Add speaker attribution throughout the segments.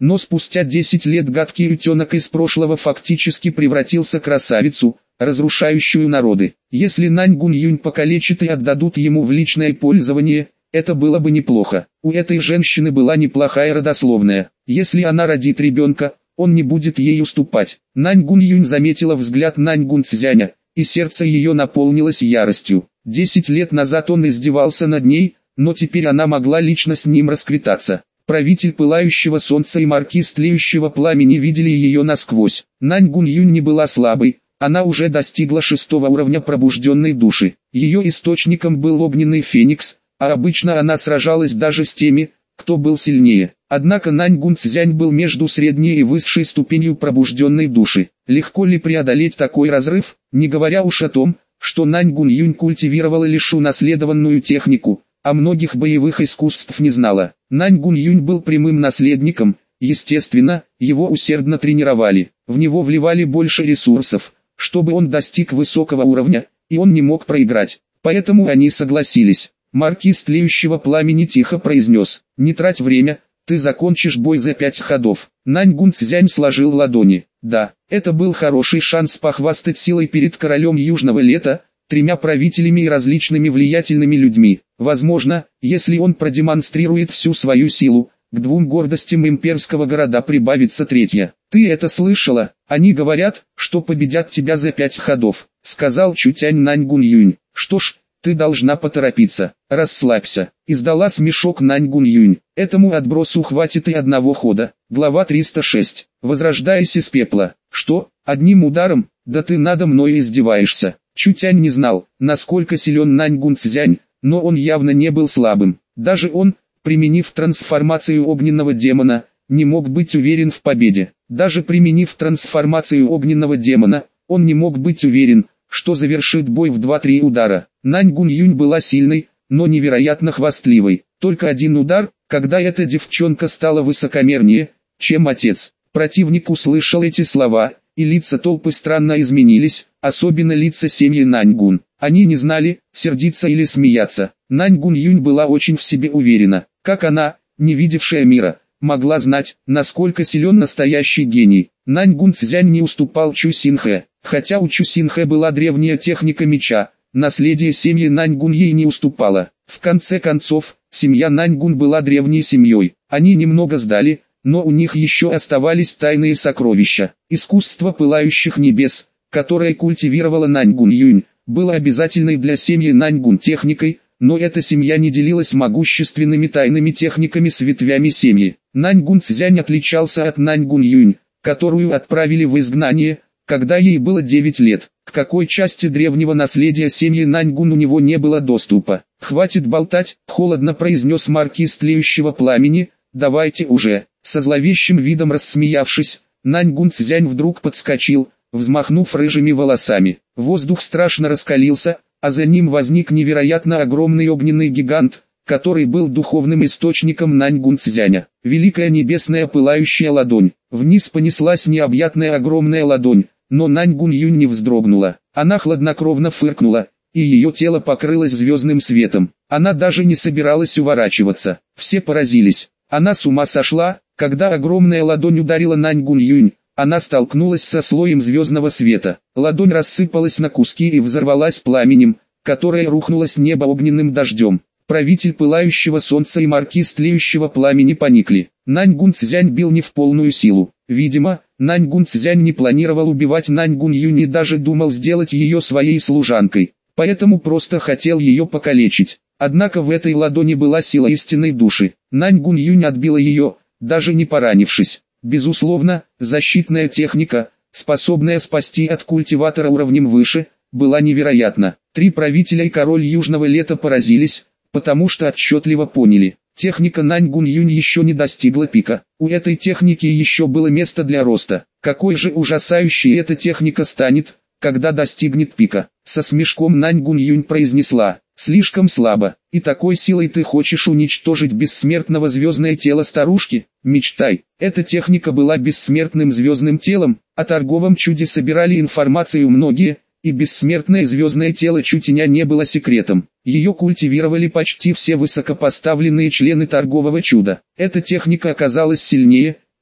Speaker 1: Но спустя 10 лет гадкий утенок из прошлого фактически превратился в красавицу, разрушающую народы. Если Нань Гунь-Юнь покалечат и отдадут ему в личное пользование, это было бы неплохо. У этой женщины была неплохая родословная. Если она родит ребенка, он не будет ей уступать. Нань Гунь-Юнь заметила взгляд Нань Гунь-Цзяня, и сердце ее наполнилось яростью. 10 лет назад он издевался над ней, но теперь она могла лично с ним расквитаться. Правитель Пылающего Солнца и маркиз Тлеющего Пламени видели ее насквозь. Нань Гунь-Юнь не была слабой, она уже достигла 6-го уровня пробужденной души. Ее источником был огненный феникс, а обычно она сражалась даже с теми, кто был сильнее. Однако Нань Гунь-Цзянь был между средней и высшей ступенью пробужденной души. Легко ли преодолеть такой разрыв, не говоря уж о том, что Нань Гунь-Юнь культивировала лишь унаследованную технику, а многих боевых искусств не знала. Нань Гунь-Юнь был прямым наследником, естественно, его усердно тренировали. В него вливали больше ресурсов, чтобы он достиг высокого уровня, и он не мог проиграть. Поэтому они согласились. Маркиз Тлеющего Пламени тихо произнес: «Не трать время, ты закончишь бой за 5 ходов». Нань Гунь-Цзянь сложил ладони. Да, это был хороший шанс похвастать силой перед королем Южного Лета, 3 правителями и различными влиятельными людьми. Возможно, если он продемонстрирует всю свою силу, к 2 гордостям имперского города прибавится 3-я. «Ты это слышала? Они говорят, что победят тебя за 5 ходов», — сказал Чутянь Нань Гунь-Юнь. «Что ж, ты должна поторопиться. Расслабься», — издала смешок Нань Гунь-Юнь. «Этому отбросу хватит и 1 хода». Глава 306. Возрождаясь из пепла. «Что, одним ударом? Да ты надо мной издеваешься». Чутянь не знал, насколько силен Нань Гунь-Цзянь, но он явно не был слабым. Даже он, применив трансформацию огненного демона, не мог быть уверен в победе. Даже применив трансформацию огненного демона, он не мог быть уверен, что завершит бой в 2-3 удара. Нань Гунь-Юнь была сильной, но невероятно хвастливой. Только 1 удар, когда эта девчонка стала высокомернее, чем отец. Противник услышал эти слова, и лица толпы странно изменились, особенно лица семьи Нань Гун. Они не знали, сердиться или смеяться. Нань Гунь-Юнь была очень в себе уверена. Как она, не видевшая мира, могла знать, насколько силен настоящий гений. Нань Гунь-Цзянь не уступал Чу Синхэ. Хотя у Чу Синхэ была древняя техника меча, наследие семьи Нань Гун ей не уступало. В конце концов, семья Нань Гун была древней семьей. Они немного сдали, но у них еще оставались тайные сокровища. Искусство пылающих небес, которое культивировала Нань Гунь-Юнь, было обязательной для семьи Нань Гун техникой, но эта семья не делилась могущественными тайными техниками с ветвями семьи. Нань Гунь-Цзянь отличался от Нань Гунь-Юнь, которую отправили в изгнание, когда ей было 9 лет. К какой части древнего наследия семьи Нань Гун у него не было доступа. «Хватит болтать», — холодно произнес маркиз Тлеющего Пламени, «давайте уже». Со зловещим видом рассмеявшись, Нань Гунь-Цзянь вдруг подскочил, взмахнув рыжими волосами. Воздух страшно раскалился, а за ним возник невероятно огромный огненный гигант, который был духовным источником Нань Гунь-Цзяня. Великая небесная пылающая ладонь. Вниз понеслась необъятная огромная ладонь, но Нань Гунь-Юнь не вздрогнула. Она хладнокровно фыркнула, и ее тело покрылось звездным светом. Она даже не собиралась уворачиваться. Все поразились. Она с ума сошла, когда огромная ладонь ударила Нань Гунь-Юнь. Она столкнулась со слоем звездного света. Ладонь рассыпалась на куски и взорвалась пламенем, которое рухнуло с неба огненным дождем. Правитель Пылающего Солнца и маркиз Тлеющего Пламени поникли. Нань Гунь-Цзянь бил не в полную силу. Видимо, Нань Гунь-Цзянь не планировал убивать Нань Гунь-Юнь и даже думал сделать ее своей служанкой. Поэтому просто хотел ее покалечить. Однако в этой ладони была сила истинной души. Нань Гунь-Юнь отбила ее, даже не поранившись. Безусловно, защитная техника, способная спасти от культиватора уровнем выше, была невероятна. 3 правителя и король Южного Лета поразились, потому что отчетливо поняли. Техника Нань Гунь-Юнь еще не достигла пика. У этой техники еще было место для роста. Какой же ужасающей эта техника станет, когда достигнет пика? Со смешком Нань Гунь-Юнь произнесла: «Слишком слабо, и такой силой ты хочешь уничтожить бессмертного звездное тело старушки? Мечтай». Эта техника была бессмертным звездным телом, о торговом чуде собирали информацию многие, и бессмертное звездное тело Чутяня не было секретом. Ее культивировали почти все высокопоставленные члены торгового чуда. Эта техника оказалась сильнее,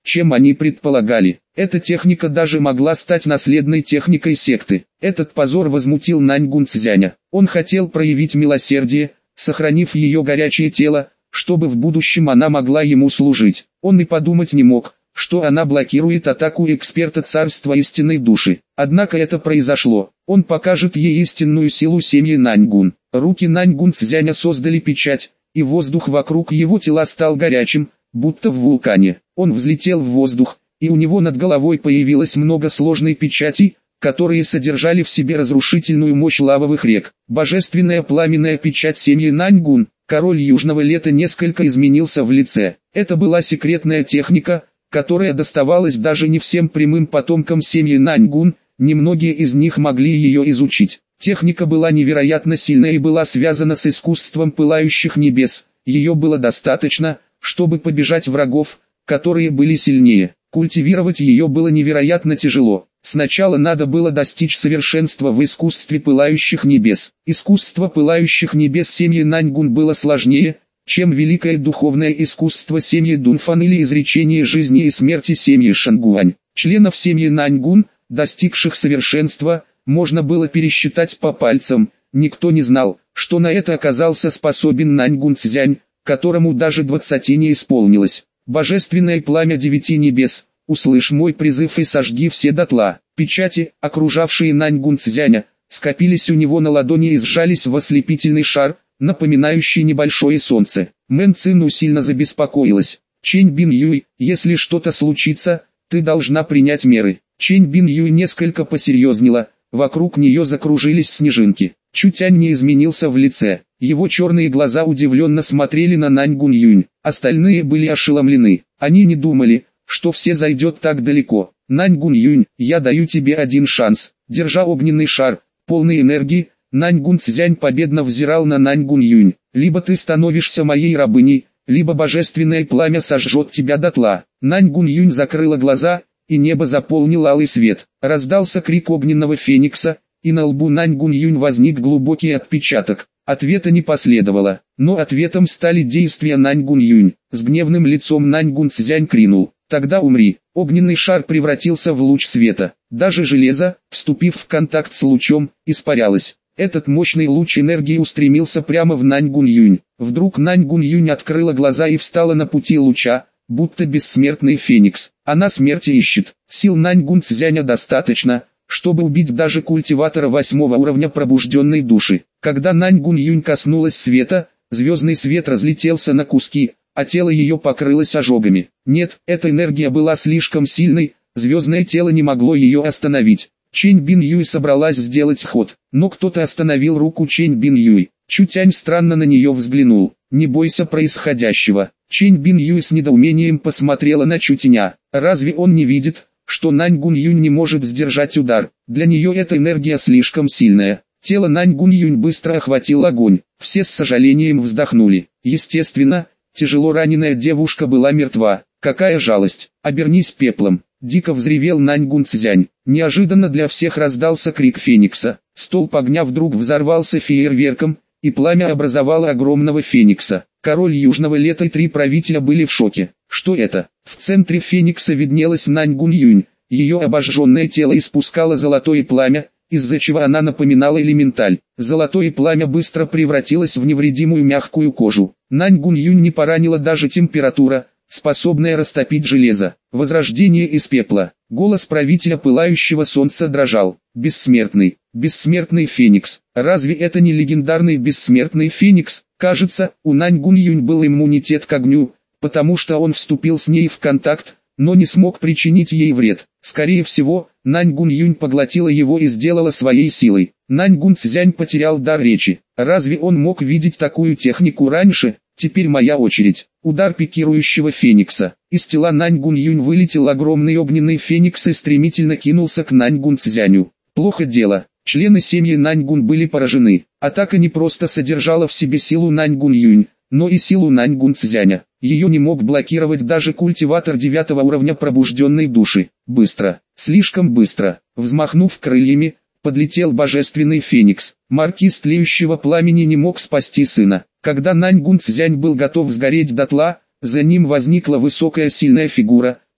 Speaker 1: чем они предполагали. Эта техника даже могла стать наследной техникой секты. Этот позор возмутил Наньгун Цзяня. Он хотел проявить милосердие, сохранив ее горячее тело, чтобы в будущем она могла ему служить. Он и подумать не мог, что она блокирует атаку эксперта царства истинной души. Однако это произошло. Он покажет ей истинную силу семьи Наньгун. Руки Наньгун Цзяня создали печать, и воздух вокруг его тела стал горячим, будто в вулкане. Он взлетел в воздух, и у него над головой появилось много сложной печати, которые содержали в себе разрушительную мощь лавовых рек. Божественная пламенная печать семьи Наньгун. Король Южного Лета несколько изменился в лице. Это была секретная техника, которая доставалась даже не всем прямым потомкам семьи Наньгун, немногие из них могли ее изучить. Техника была невероятно сильная и была связана с искусством пылающих небес. Ее было достаточно, чтобы побежать врагов, которые были сильнее. Культивировать ее было невероятно тяжело. Сначала надо было достичь совершенства в искусстве пылающих небес. Искусство пылающих небес семьи Наньгун было сложнее, чем великое духовное искусство семьи Дунфан или изречение жизни и смерти семьи Шангуань. Членов семьи Наньгун, достигших совершенства, можно было пересчитать по пальцам. Никто не знал, что на это оказался способен Наньгун Цзянь, которому даже 20 не исполнилось. Божественное пламя 9 небес, услышь мой призыв и сожги все дотла. Печати, окружавшие Наньгун Цзяня, скопились у него на ладони и сжались в ослепительный шар, напоминающий небольшое солнце. Мэн Цину сильно забеспокоилась. Чэнь Бин Юй, если что-то случится, ты должна принять меры. Чэнь Бин Юй несколько посерьезнела, вокруг нее закружились снежинки. Чутянь не изменился в лице. Его черные глаза удивленно смотрели на Наньгун Юнь. Остальные были ошеломлены. Они не думали, что все зайдет так далеко. Наньгун Юнь, я даю тебе один шанс. Держа огненный шар, полный энергии, Наньгун Цзянь победно взирал на Наньгун Юнь. Либо ты становишься моей рабыней, либо божественное пламя сожжет тебя дотла. Наньгун Юнь закрыла глаза, и небо заполнил алый свет. Раздался крик огненного феникса, и на лбу Наньгун Юнь возник глубокий отпечаток. Ответа не последовало, но ответом стали действия Наньгун Юнь. С гневным лицом Наньгун Цзянь крикнул: «Тогда умри!» Огненный шар превратился в луч света. Даже железо, вступив в контакт с лучом, испарялось. Этот мощный луч энергии устремился прямо в Наньгун Юнь. Вдруг Наньгун Юнь открыла глаза и встала на пути луча, будто бессмертный феникс. Она смерти ищет. Сил Наньгун Цзяня достаточно, чтобы убить даже культиватора 8-го уровня пробужденной души. Когда Наньгун Юнь коснулась света, звездный свет разлетелся на куски, а тело ее покрылось ожогами. Нет, эта энергия была слишком сильной, звездное тело не могло ее остановить. Чэнь Бин Юй собралась сделать ход, но кто-то остановил руку Чэнь Бин Юй. Чутянь странно на нее взглянул. «Не бойся происходящего». Чэнь Бин Юй с недоумением посмотрела на Чутяня. Разве он не видит, что Наньгун Юнь не может сдержать удар? Для нее эта энергия слишком сильная. Тело Наньгун Юнь быстро охватил огонь. Все с сожалением вздохнули. Естественно, тяжело раненая девушка была мертва. Какая жалость! Обернись пеплом! Дико взревел Наньгун Цзянь. Неожиданно для всех раздался крик феникса. Столб огня вдруг взорвался фейерверком, и пламя образовало огромного феникса. Король Южного Лета и 3 правителя были в шоке. Что это? В центре феникса виднелась Наньгун Юнь. Ее обожженное тело испускало золотое пламя, из-за чего она напоминала элементаль. Золотое пламя быстро превратилось в невредимую мягкую кожу. Наньгун Юнь не поранила даже температура, способная растопить железо. Возрождение из пепла. Голос правителя пылающего солнца дрожал. Бессмертный, бессмертный феникс. Разве это не легендарный бессмертный феникс? Кажется, у Наньгун Юнь был иммунитет к огню, потому что он вступил с ней в контакт, но не смог причинить ей вред. Скорее всего, Наньгун Юнь поглотила его и сделала своей силой. Наньгун Цзянь потерял дар речи. Разве он мог видеть такую технику раньше? Теперь моя очередь. Удар пикирующего феникса. Из тела Наньгун Юнь вылетел огромный огненный феникс и стремительно кинулся к Наньгун Цзяню. Плохо дело. Члены семьи Наньгун были поражены. Атака не просто содержала в себе силу Наньгун Юнь, но и силу Наньгун Цзяня. Ее не мог блокировать даже культиватор 9-го уровня пробужденной души. Быстро, слишком быстро, взмахнув крыльями, подлетел божественный феникс. Маркиз тлеющего пламени не мог спасти сына. Когда Наньгун Цзянь был готов сгореть дотла, за ним возникла высокая сильная фигура,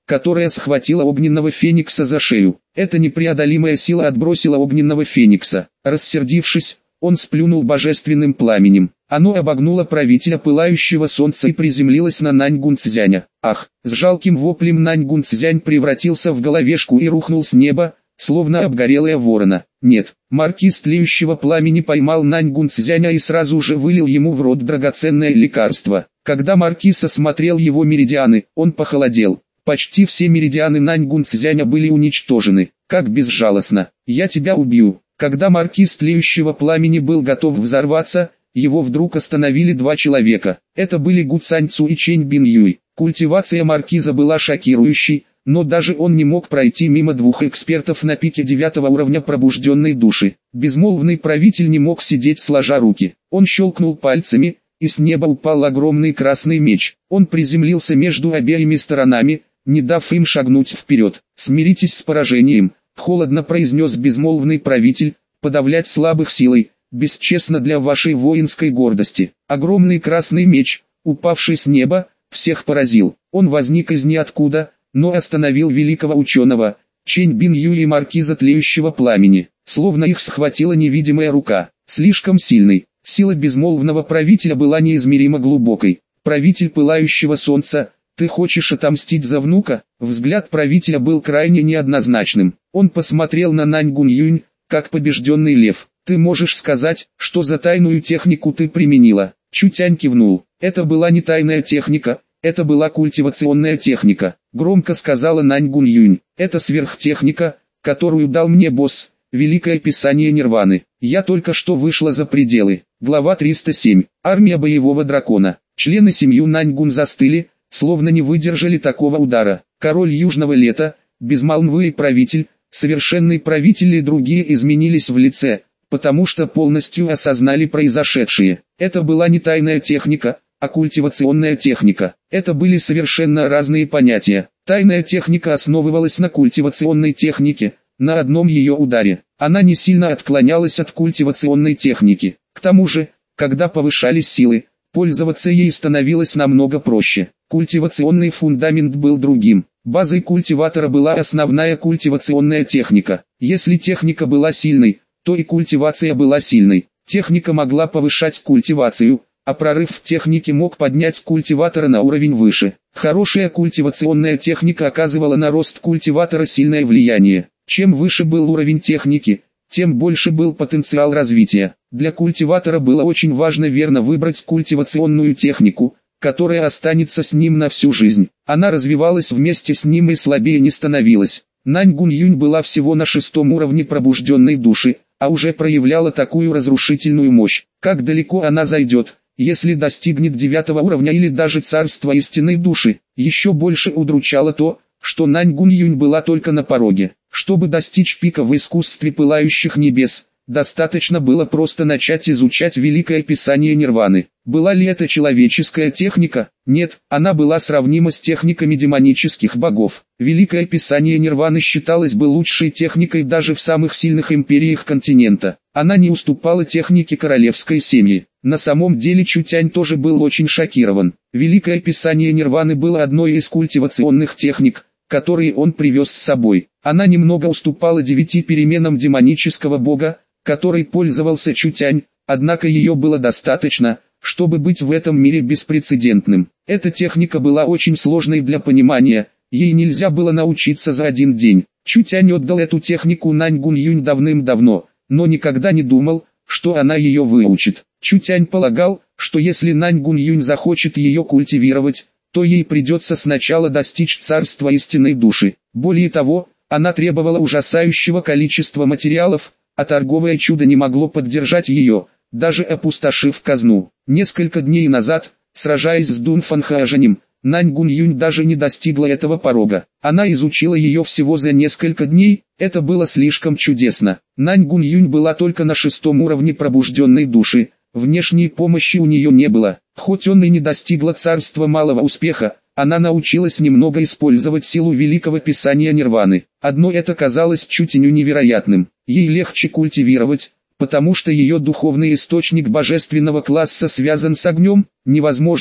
Speaker 1: которая схватила огненного феникса за шею. Эта непреодолимая сила отбросила огненного феникса. Рассердившись, он сплюнул божественным пламенем. Оно обогнуло правителя пылающего солнца и приземлилось на Наньгун Цзяня. Ах! С жалким воплем Наньгун Цзянь превратился в головешку и рухнул с неба, словно обгорелая ворона. Нет, маркиз тлеющего пламени поймал Наньгун Цзяня и сразу же вылил ему в рот драгоценное лекарство. Когда маркиз осмотрел его меридианы, он похолодел. Почти все меридианы Наньгун Цзяня были уничтожены. Как безжалостно! Я тебя убью! Когда маркиз тлеющего пламени был готов взорваться, его вдруг остановили два человека. Это были Гу Цаньцу и Чэнь Бин Юй. Культивация маркиза была шокирующей, но даже он не мог пройти мимо двух экспертов на пике 9 уровня пробужденной души. Безмолвный правитель не мог сидеть сложа руки. Он щелкнул пальцами, и с неба упал огромный красный меч. Он приземлился между обеими сторонами, не дав им шагнуть вперед. «Смиритесь с поражением», — холодно произнес безмолвный правитель, — «подавлять слабых силой, бесчестно для вашей воинской гордости». Огромный красный меч, упавший с неба, всех поразил. Он возник из ниоткуда, но остановил великого ученого, Чэнь Бин Юй и маркиза тлеющего пламени, словно их схватила невидимая рука. Слишком сильной, сила безмолвного правителя была неизмеримо глубокой. «Правитель пылающего солнца, ты хочешь отомстить за внука?» Взгляд правителя был крайне неоднозначным. Он посмотрел на Наньгун Юнь, как побежденный лев. «Ты можешь сказать, что за тайную технику ты применила?» Чутянь кивнул. «Это была не тайная техника, это была культивационная техника», громко сказала Наньгун Юнь. «Это сверхтехника, которую дал мне босс, Великое Писание Нирваны. Я только что вышла за пределы». Глава 307. Армия боевого дракона. Члены семьи Наньгун застыли, словно не выдержали такого удара. Король Южного Лета, безмолвный правитель, совершенный правитель и другие изменились в лице, потому что полностью осознали произошедшее. Это была не тайная техника, а культивационная техника. Это были совершенно разные понятия. Тайная техника основывалась на культивационной технике, на одном ее ударе. Она не сильно отклонялась от культивационной техники. К тому же, когда повышались силы, пользоваться ей становилось намного проще. Культивационный фундамент был другим. Базой культиватора была основная культивационная техника. Если техника была сильной, то и культивация была сильной. Техника могла повышать культивацию, а прорыв в технике мог поднять культиватора на уровень выше. Хорошая культивационная техника оказывала на рост культиватора сильное влияние. Чем выше был уровень техники, тем больше был потенциал развития. Для культиватора было очень важно верно выбрать культивационную технику, которая останется с ним на всю жизнь. Она развивалась вместе с ним и слабее не становилась. Наньгун Юнь была всего на 6-м уровне пробужденной души, а уже проявляла такую разрушительную мощь. Как далеко она зайдет, если достигнет 9-го уровня или даже царства истинной души? Еще больше удручало то, что Наньгун Юнь была только на пороге. Чтобы достичь пика в искусстве пылающих небес, достаточно было просто начать изучать Великое Писание Нирваны. Была ли это человеческая техника? Нет, она была сравнима с техниками демонических богов. Великое Писание Нирваны считалось бы лучшей техникой даже в самых сильных империях континента. Она не уступала технике королевской семьи. На самом деле Чутянь тоже был очень шокирован. Великое Писание Нирваны было одной из культивационных техник, которые он привез с собой. Она немного уступала 9 переменам демонического бога, которой пользовался Чутянь, однако ее было достаточно, чтобы быть в этом мире беспрецедентным. Эта техника была очень сложной для понимания, ей нельзя было научиться за один день. Чутянь отдал эту технику Наньгун Юнь давным-давно, но никогда не думал, что она ее выучит. Чутянь полагал, что если Наньгун Юнь захочет ее культивировать, то ей придется сначала достичь царства истинной души. Более того, она требовала ужасающего количества материалов, а торговое чудо не могло поддержать ее, даже опустошив казну. Несколько дней назад, сражаясь с Дун Фанхаажанем, Наньгун Юнь даже не достигла этого порога. Она изучила ее всего за несколько дней, это было слишком чудесно. Наньгун Юнь была только на 6-м уровне пробужденной души, внешней помощи у нее не было. Хоть он и не достигла царства малого успеха, она научилась немного использовать силу Великого Писания Нирваны. Одно это казалось Чутяню невероятным. Ей легче культивировать, потому что ее духовный источник божественного класса связан с огнем. Невозможно,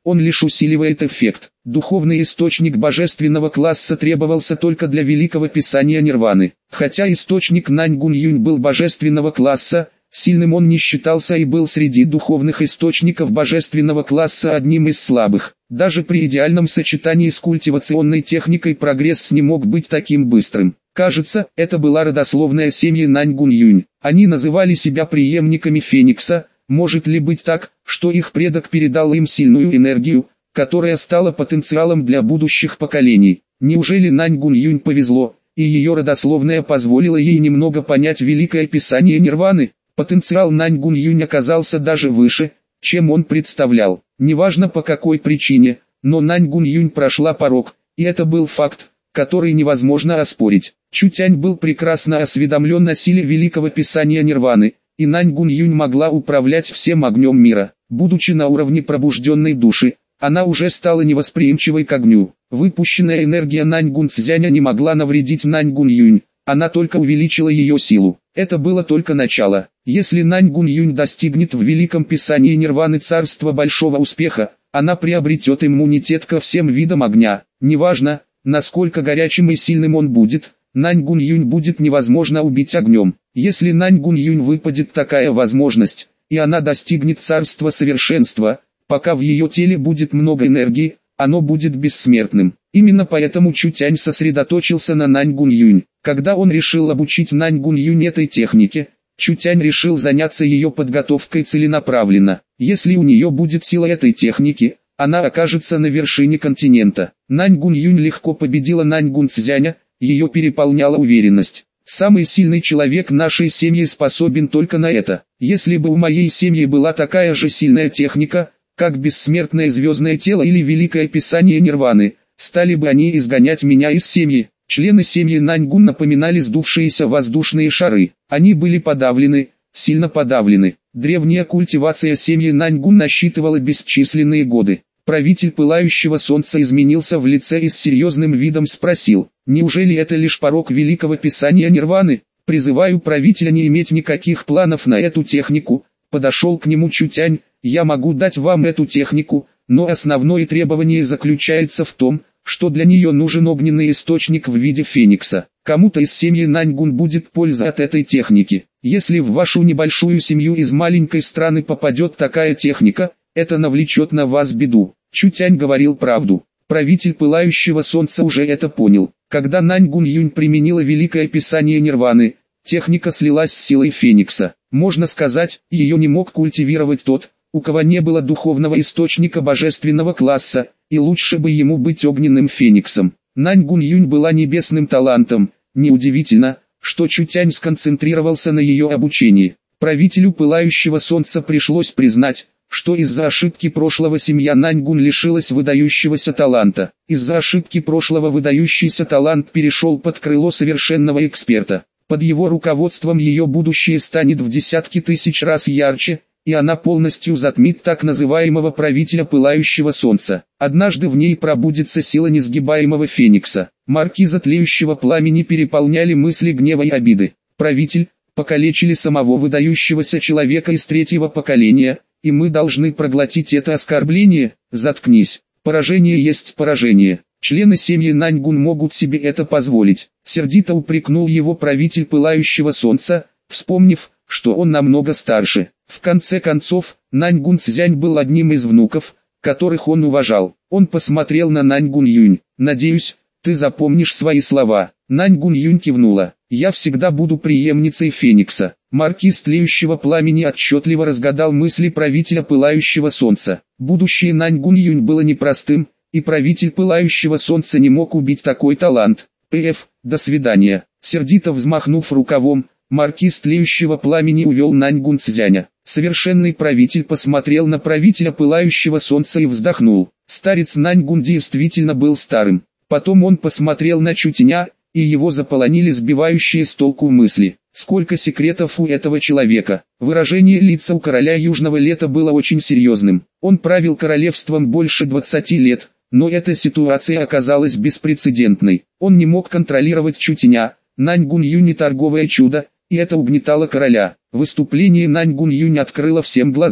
Speaker 1: он лишь усиливает эффект. Духовный источник божественного класса требовался только для великого писания Нирваны. Хотя источник Наньгун-Юнь был божественного класса, сильным он не считался и был среди духовных источников божественного класса одним из слабых. Даже при идеальном сочетании с культивационной техникой прогресс не мог быть таким быстрым. Кажется, это была родословная семьи Наньгун-Юнь. Они называли себя преемниками Феникса. Может ли быть так, что их предок передал им сильную энергию, которая стала потенциалом для будущих поколений? Неужели Наньгун-Юнь повезло, и ее родословная позволила ей немного понять великое писание Нирваны? Потенциал Наньгун-Юнь оказался даже выше, чем он представлял. Неважно по какой причине, но Наньгун-Юнь прошла порог, и это был факт, который невозможно оспорить. Чутянь был прекрасно осведомлен о силе великого писания Нирваны, и Наньгун-Юнь могла управлять всем огнем мира. Будучи на уровне пробужденной души, она уже стала невосприимчивой к огню. Выпущенная энергия Наньгун-Цзяня не могла навредить Наньгун-Юнь, она только увеличила ее силу. Это было только начало. Если Наньгун-Юнь достигнет в великом писании Нирваны царства большого успеха, она приобретет иммунитет ко всем видам огня. Неважно, насколько горячим и сильным он будет, Наньгун-Юнь будет невозможно убить огнем. Если Наньгун-Юнь выпадет такая возможность, и она достигнет царства совершенства, пока в ее теле будет много энергии, оно будет бессмертным. Именно поэтому Чутянь сосредоточился на Наньгун-Юнь. Когда он решил обучить Наньгун-Юнь этой технике, Чутянь решил заняться ее подготовкой целенаправленно. Если у нее будет сила этой техники, она окажется на вершине континента. Наньгун-Юнь легко победила Наньгун-Цзяня, ее переполняла уверенность. Самый сильный человек нашей семьи способен только на это. Если бы у моей семьи была такая же сильная техника, как бессмертное звездное тело или великое писание Нирваны, стали бы они изгонять меня из семьи. Члены семьи Наньгун напоминали сдувшиеся воздушные шары. Они были подавлены, сильно подавлены. Древняя культивация семьи Наньгун насчитывала бесчисленные годы. Правитель Пылающего Солнца изменился в лице и с серьезным видом спросил: «Неужели это лишь порог великого писания Нирваны? Призываю правителя не иметь никаких планов на эту технику». Подошел к нему Чутянь: «Я могу дать вам эту технику, но основное требование заключается в том, что для нее нужен огненный источник в виде феникса. Кому-то из семьи Наньгун будет польза от этой техники. Если в вашу небольшую семью из маленькой страны попадет такая техника, это навлечет на вас беду». Чутянь говорил правду. Правитель Пылающего Солнца уже это понял. Когда Наньгун-Юнь применила великое писание Нирваны, техника слилась с силой феникса. Можно сказать, ее не мог культивировать тот, у кого не было духовного источника божественного класса, и лучше бы ему быть огненным фениксом. Наньгун-Юнь была небесным талантом, неудивительно, что Чутянь сконцентрировался на ее обучении. Правителю Пылающего Солнца пришлось признать, что из-за ошибки прошлого семья Наньгун лишилась выдающегося таланта. Из-за ошибки прошлого выдающийся талант перешел под крыло совершенного эксперта. Под его руководством ее будущее станет в десятки тысяч раз ярче, и она полностью затмит так называемого правителя Пылающего Солнца. Однажды в ней пробудится сила несгибаемого феникса. Маркиза Тлеющего Пламени переполняли мысли гнева и обиды. Правитель, покалечили самого выдающегося человека из третьего поколения, и мы должны проглотить это оскорбление. Заткнись. Поражение есть поражение. Члены семьи Наньгун могут себе это позволить. Сердито упрекнул его правитель Пылающего Солнца, вспомнив, что он намного старше. В конце концов, Наньгун Цзянь был одним из внуков, которых он уважал. Он посмотрел на Наньгун-Юнь. «Надеюсь, ты запомнишь свои слова». Наньгун-Юнь кивнула. «Я всегда буду преемницей Феникса». Маркиз Тлеющего Пламени отчетливо разгадал мысли правителя Пылающего Солнца. Будущее Наньгун-Юнь было непростым, и правитель Пылающего Солнца не мог убить такой талант. До свидания». Сердито взмахнув рукавом, маркиз Тлеющего Пламени увел Наньгун Цзяня. Совершенный правитель посмотрел на правителя Пылающего Солнца и вздохнул. Старец Наньгун действительно был старым. Потом он посмотрел на Чутяня, и его заполонили сбивающие с толку мысли. Сколько секретов у этого человека. Выражение лица у короля Южного Лета было очень серьезным. Он правил королевством больше 20 лет, но эта ситуация оказалась беспрецедентной. Он не мог контролировать Чутяня. Наньгун-Юнь не торговое чудо, и это угнетало короля. Выступление Наньгун-Юнь открыло всем глаза.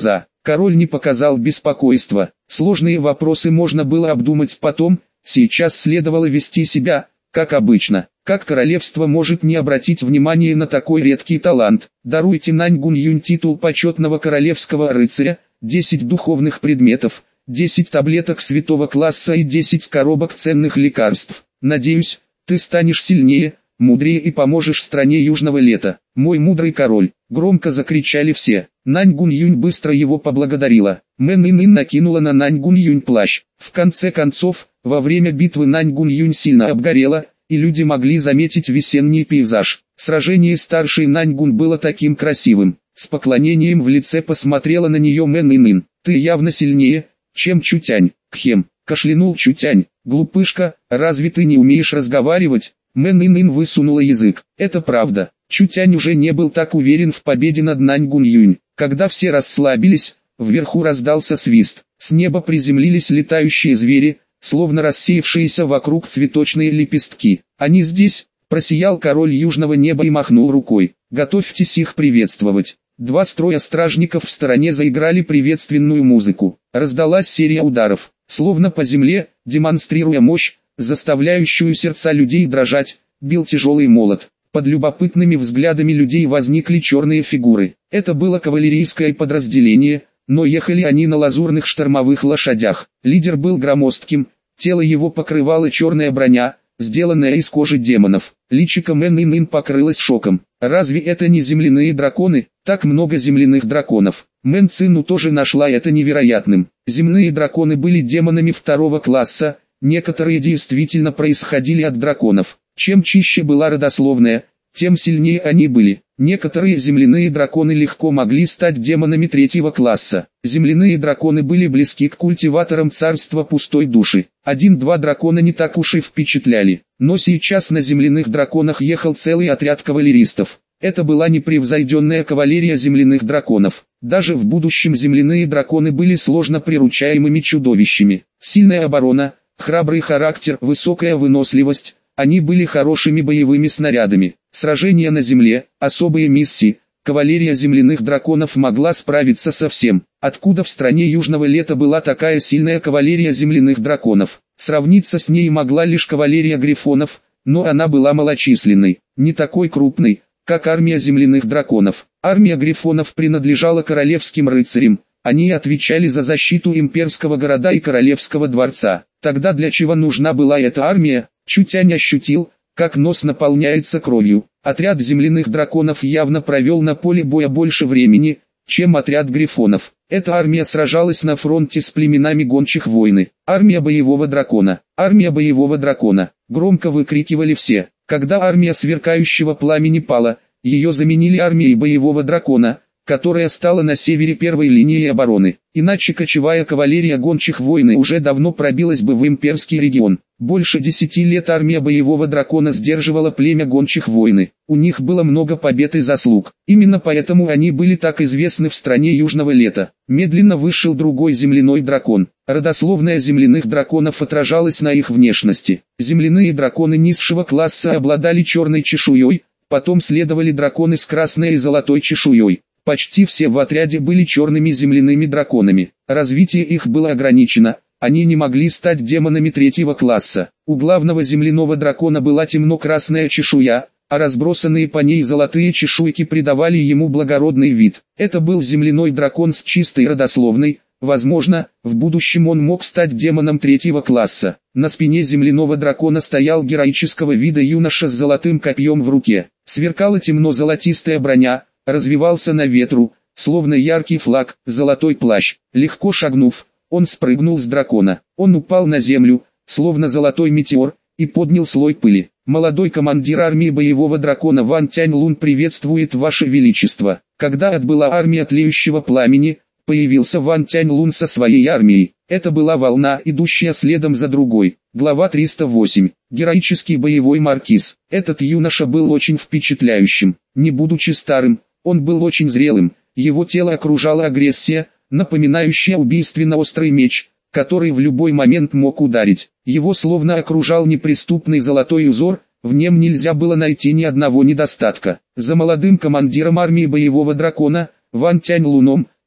Speaker 1: Король не показал беспокойства. Сложные вопросы можно было обдумать потом, сейчас следовало вести себя, как обычно. Как королевство может не обратить внимания на такой редкий талант? Даруйте Наньгун Юнь титул почетного королевского рыцаря, 10 духовных предметов, 10 таблеток святого класса и 10 коробок ценных лекарств. Надеюсь, ты станешь сильнее, мудрее и поможешь стране южного лета. Мой мудрый король, громко закричали все. Наньгун Юнь быстро его поблагодарила. Мэн Ин накинула на Наньгун Юнь плащ. В конце концов, во время битвы Наньгун Юнь сильно обгорела, и люди могли заметить весенний пейзаж. Сражение старшей Наньгун было таким красивым. С поклонением в лице посмотрела на нее Мэн Ин. Ты явно сильнее, чем Чутянь. Кхем, кашлянул Чутянь. Глупышка, разве ты не умеешь разговаривать? Мэн Ин высунула язык. Это правда. Чутянь уже не был так уверен в победе над Наньгун Юнь. Когда все расслабились, вверху раздался свист. С неба приземлились летающие звери, словно рассеявшиеся вокруг цветочные лепестки. «Они здесь!» – просиял король южного неба и махнул рукой. «Готовьтесь их приветствовать». Два строя стражников в стороне заиграли приветственную музыку. Раздалась серия ударов, словно по земле, демонстрируя мощь, заставляющую сердца людей дрожать, бил тяжелый молот. Под любопытными взглядами людей возникли черные фигуры. Это было кавалерийское подразделение, но ехали они на лазурных штормовых лошадях. Лидер был громоздким, тело его покрывала черная броня, сделанная из кожи демонов. Личико Мэн Ин покрылось шоком. Разве это не земляные драконы? Так много земляных драконов. Мэн Цину тоже нашла это невероятным. Земные драконы были демонами второго класса, некоторые действительно происходили от драконов. Чем чище была родословная, тем сильнее они были. Некоторые земляные драконы легко могли стать демонами третьего класса. Земляные драконы были близки к культиваторам царства пустой души. Один-два дракона не так уж и впечатляли. Но сейчас на земляных драконах ехал целый отряд кавалеристов. Это была непревзойденная кавалерия земляных драконов. Даже в будущем земляные драконы были сложно приручаемыми чудовищами. Сильная оборона, храбрый характер, высокая выносливость. Они были хорошими боевыми снарядами. Сражения на земле, особые миссии, кавалерия земляных драконов могла справиться со всем. Откуда в стране южного лета была такая сильная кавалерия земляных драконов? Сравниться с ней могла лишь кавалерия грифонов, но она была малочисленной, не такой крупной, как армия земляных драконов. Армия грифонов принадлежала королевским рыцарям. Они отвечали за защиту имперского города и королевского дворца. Тогда для чего нужна была эта армия? Чутянь ощутил, как нос наполняется кровью. Отряд земляных драконов явно провел на поле боя больше времени, чем отряд грифонов. Эта армия сражалась на фронте с племенами гончих войны. Армия боевого дракона. Армия боевого дракона. Громко выкрикивали все. Когда армия сверкающего пламени пала, ее заменили армией боевого дракона, которая стала на севере первой линии обороны. Иначе кочевая кавалерия гончих войны уже давно пробилась бы в имперский регион. Больше 10 лет армия боевого дракона сдерживала племя гончих войны. У них было много побед и заслуг. Именно поэтому они были так известны в стране южного лета. Медленно вышел другой земляной дракон. Родословная земляных драконов отражалась на их внешности. Земляные драконы низшего класса обладали черной чешуей, потом следовали драконы с красной и золотой чешуей. Почти все в отряде были черными земляными драконами. Развитие их было ограничено, они не могли стать демонами третьего класса. У главного земляного дракона была темно-красная чешуя, а разбросанные по ней золотые чешуйки придавали ему благородный вид. Это был земляной дракон с чистой родословной, возможно, в будущем он мог стать демоном третьего класса. На спине земляного дракона стоял героического вида юноша с золотым копьем в руке. Сверкала темно-золотистая броня, развивался на ветру, словно яркий флаг, золотой плащ. Легко шагнув, он спрыгнул с дракона. Он упал на землю, словно золотой метеор, и поднял слой пыли. Молодой командир армии боевого дракона Ван Тянь-Лун приветствует Ваше Величество. Когда отбыла армия тлеющего пламени, появился Ван Тянь-Лун со своей армией. Это была волна, идущая следом за другой. Глава 308. Героический боевой маркиз. Этот юноша был очень впечатляющим. Не будучи старым, он был очень зрелым. Его тело окружала агрессия, напоминающая убийственно острый меч, который в любой момент мог ударить. Его словно окружал неприступный золотой узор, в нем нельзя было найти ни одного недостатка. За молодым командиром армии боевого дракона, Ван Тянь-Луном,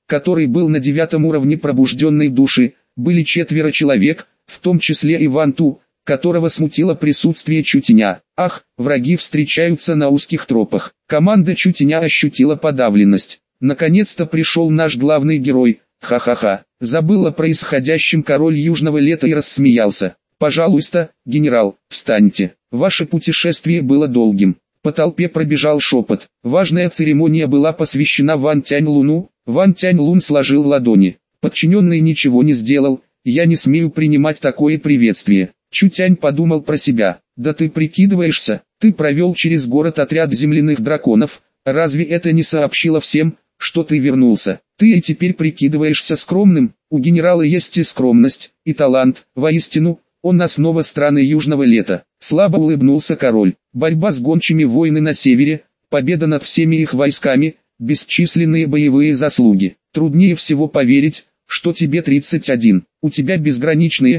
Speaker 1: который был на 9 уровне пробужденной души, были 4 человек, в том числе и Ван Ту, которого смутило присутствие Чутеня. Ах, враги встречаются на узких тропах. Команда Чутеня ощутила подавленность. Наконец-то пришел наш главный герой. Ха-ха-ха. Забыл о происходящем король Южного Лета и рассмеялся. Пожалуйста, генерал, встаньте. Ваше путешествие было долгим. По толпе пробежал шепот. Важная церемония была посвящена Ван Тянь-Луну. Ван Тянь-Лун сложил ладони. Подчиненный ничего не сделал. Я не смею принимать такое приветствие. Чутянь подумал про себя. Да ты прикидываешься, ты провел через город отряд земляных драконов. Разве это не сообщило всем, что ты вернулся? Ты и теперь прикидываешься скромным. У генерала есть и скромность, и талант. Воистину, он основа страны Южного Лета. Слабо улыбнулся король. Борьба с гончими войны на севере, победа над всеми их войсками, бесчисленные боевые заслуги. Труднее всего поверить, что тебе 31. У тебя безграничные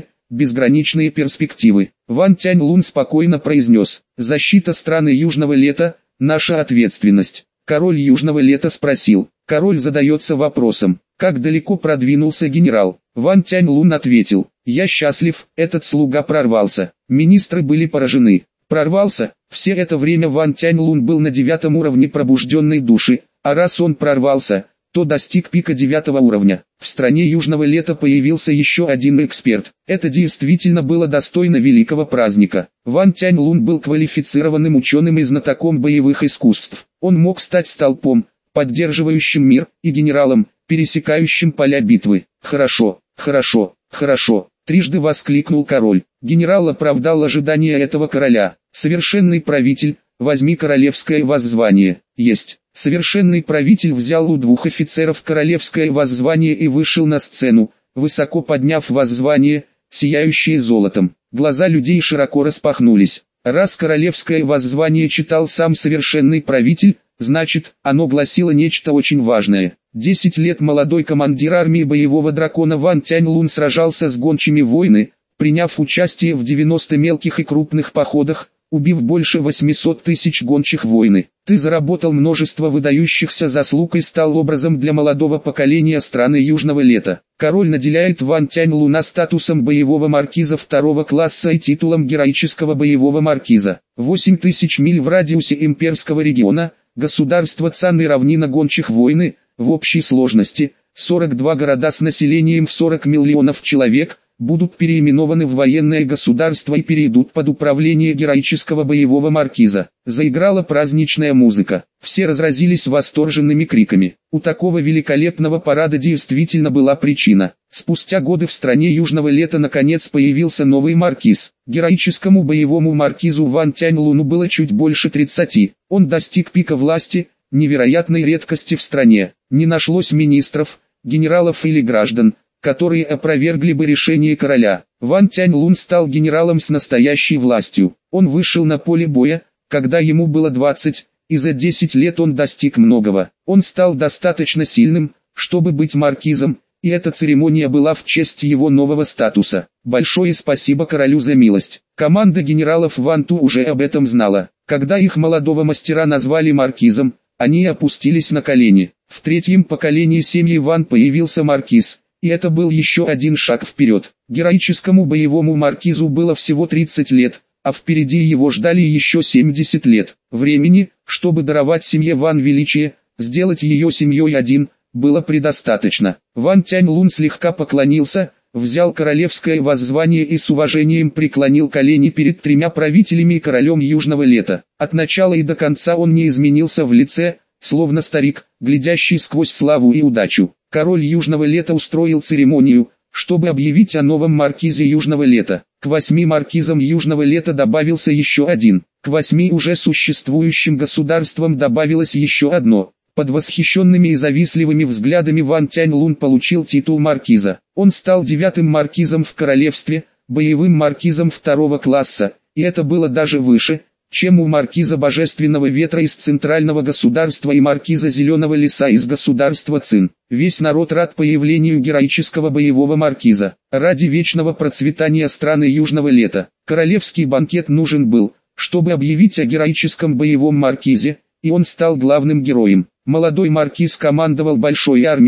Speaker 1: перспективы. Ван Тянь-Лун спокойно произнес. Защита страны Южного Лета – наша ответственность. Король Южного Лета спросил. Король задается вопросом, как далеко продвинулся генерал. Ван Тянь-Лун ответил. Я счастлив, этот слуга прорвался. Министры были поражены. Прорвался? Все это время Ван Тянь-Лун был на 9 уровне пробужденной души, а раз он прорвался, то достиг пика 9 уровня. В стране Южного Лета появился еще один эксперт. Это действительно было достойно великого праздника. Ван Тянь-Лун был квалифицированным ученым и знатоком боевых искусств. Он мог стать столпом, поддерживающим мир, и генералом, пересекающим поля битвы. Хорошо, хорошо, хорошо, трижды воскликнул король. Генерал оправдал ожидания этого короля. Совершенный правитель, возьми королевское воззвание. Есть. Совершенный правитель взял у 2 офицеров королевское воззвание и вышел на сцену, высоко подняв воззвание, сияющее золотом. Глаза людей широко распахнулись. Раз королевское воззвание читал сам совершенный правитель, значит, оно гласило нечто очень важное. 10 лет молодой командир армии боевого дракона Ван Тянь-Лун сражался с гончими войны, приняв участие в 90 мелких и крупных походах, убив больше 800 тысяч гончих войны. Ты заработал множество выдающихся заслуг и стал образом для молодого поколения страны Южного Лета. Король наделяет Ван Тянь-Луна статусом боевого маркиза 2 класса и титулом героического боевого маркиза. 8000 миль в радиусе имперского региона, государство Цан и равнина гончих войны, в общей сложности, 42 города с населением в 40 миллионов человек, будут переименованы в военное государство и перейдут под управление героического боевого маркиза. Заиграла праздничная музыка. Все разразились восторженными криками. У такого великолепного парада действительно была причина. Спустя годы в стране Южного Лета наконец появился новый маркиз. Героическому боевому маркизу Ван Тянь-Луну было чуть больше 30. Он достиг пика власти, невероятной редкости в стране. Не нашлось министров, генералов или граждан, которые опровергли бы решение короля. Ван Тянь-Лун стал генералом с настоящей властью. Он вышел на поле боя, когда ему было 20, и за 10 лет он достиг многого. Он стал достаточно сильным, чтобы быть маркизом, и эта церемония была в честь его нового статуса. Большое спасибо королю за милость. Команда генералов Ван Ту уже об этом знала. Когда их молодого мастера назвали маркизом, они опустились на колени. В 3-м поколении семьи Ван появился маркиз. И это был еще один шаг вперед. Героическому боевому маркизу было всего 30 лет, а впереди его ждали еще 70 лет. Времени, чтобы даровать семье Ван величие, сделать ее семьей один, было предостаточно. Ван Тянь-Лун слегка поклонился, взял королевское воззвание и с уважением преклонил колени перед 3 правителями и королем Южного Лета. От начала и до конца он не изменился в лице, словно старик, глядящий сквозь славу и удачу. Король Южного Лета устроил церемонию, чтобы объявить о новом маркизе Южного Лета. К 8 маркизам Южного Лета добавился еще один. К 8 уже существующим государствам добавилось еще одно. Под восхищенными и завистливыми взглядами Ван Тянь-Лун получил титул маркиза. Он стал 9-м маркизом в королевстве, боевым маркизом 2 класса, и это было даже выше, чем у маркиза Божественного Ветра из Центрального государства и маркиза Зеленого Леса из государства Цин. Весь народ рад появлению героического боевого маркиза. Ради вечного процветания страны Южного Лета, королевский банкет нужен был, чтобы объявить о героическом боевом маркизе, и он стал главным героем. Молодой маркиз командовал большой армией,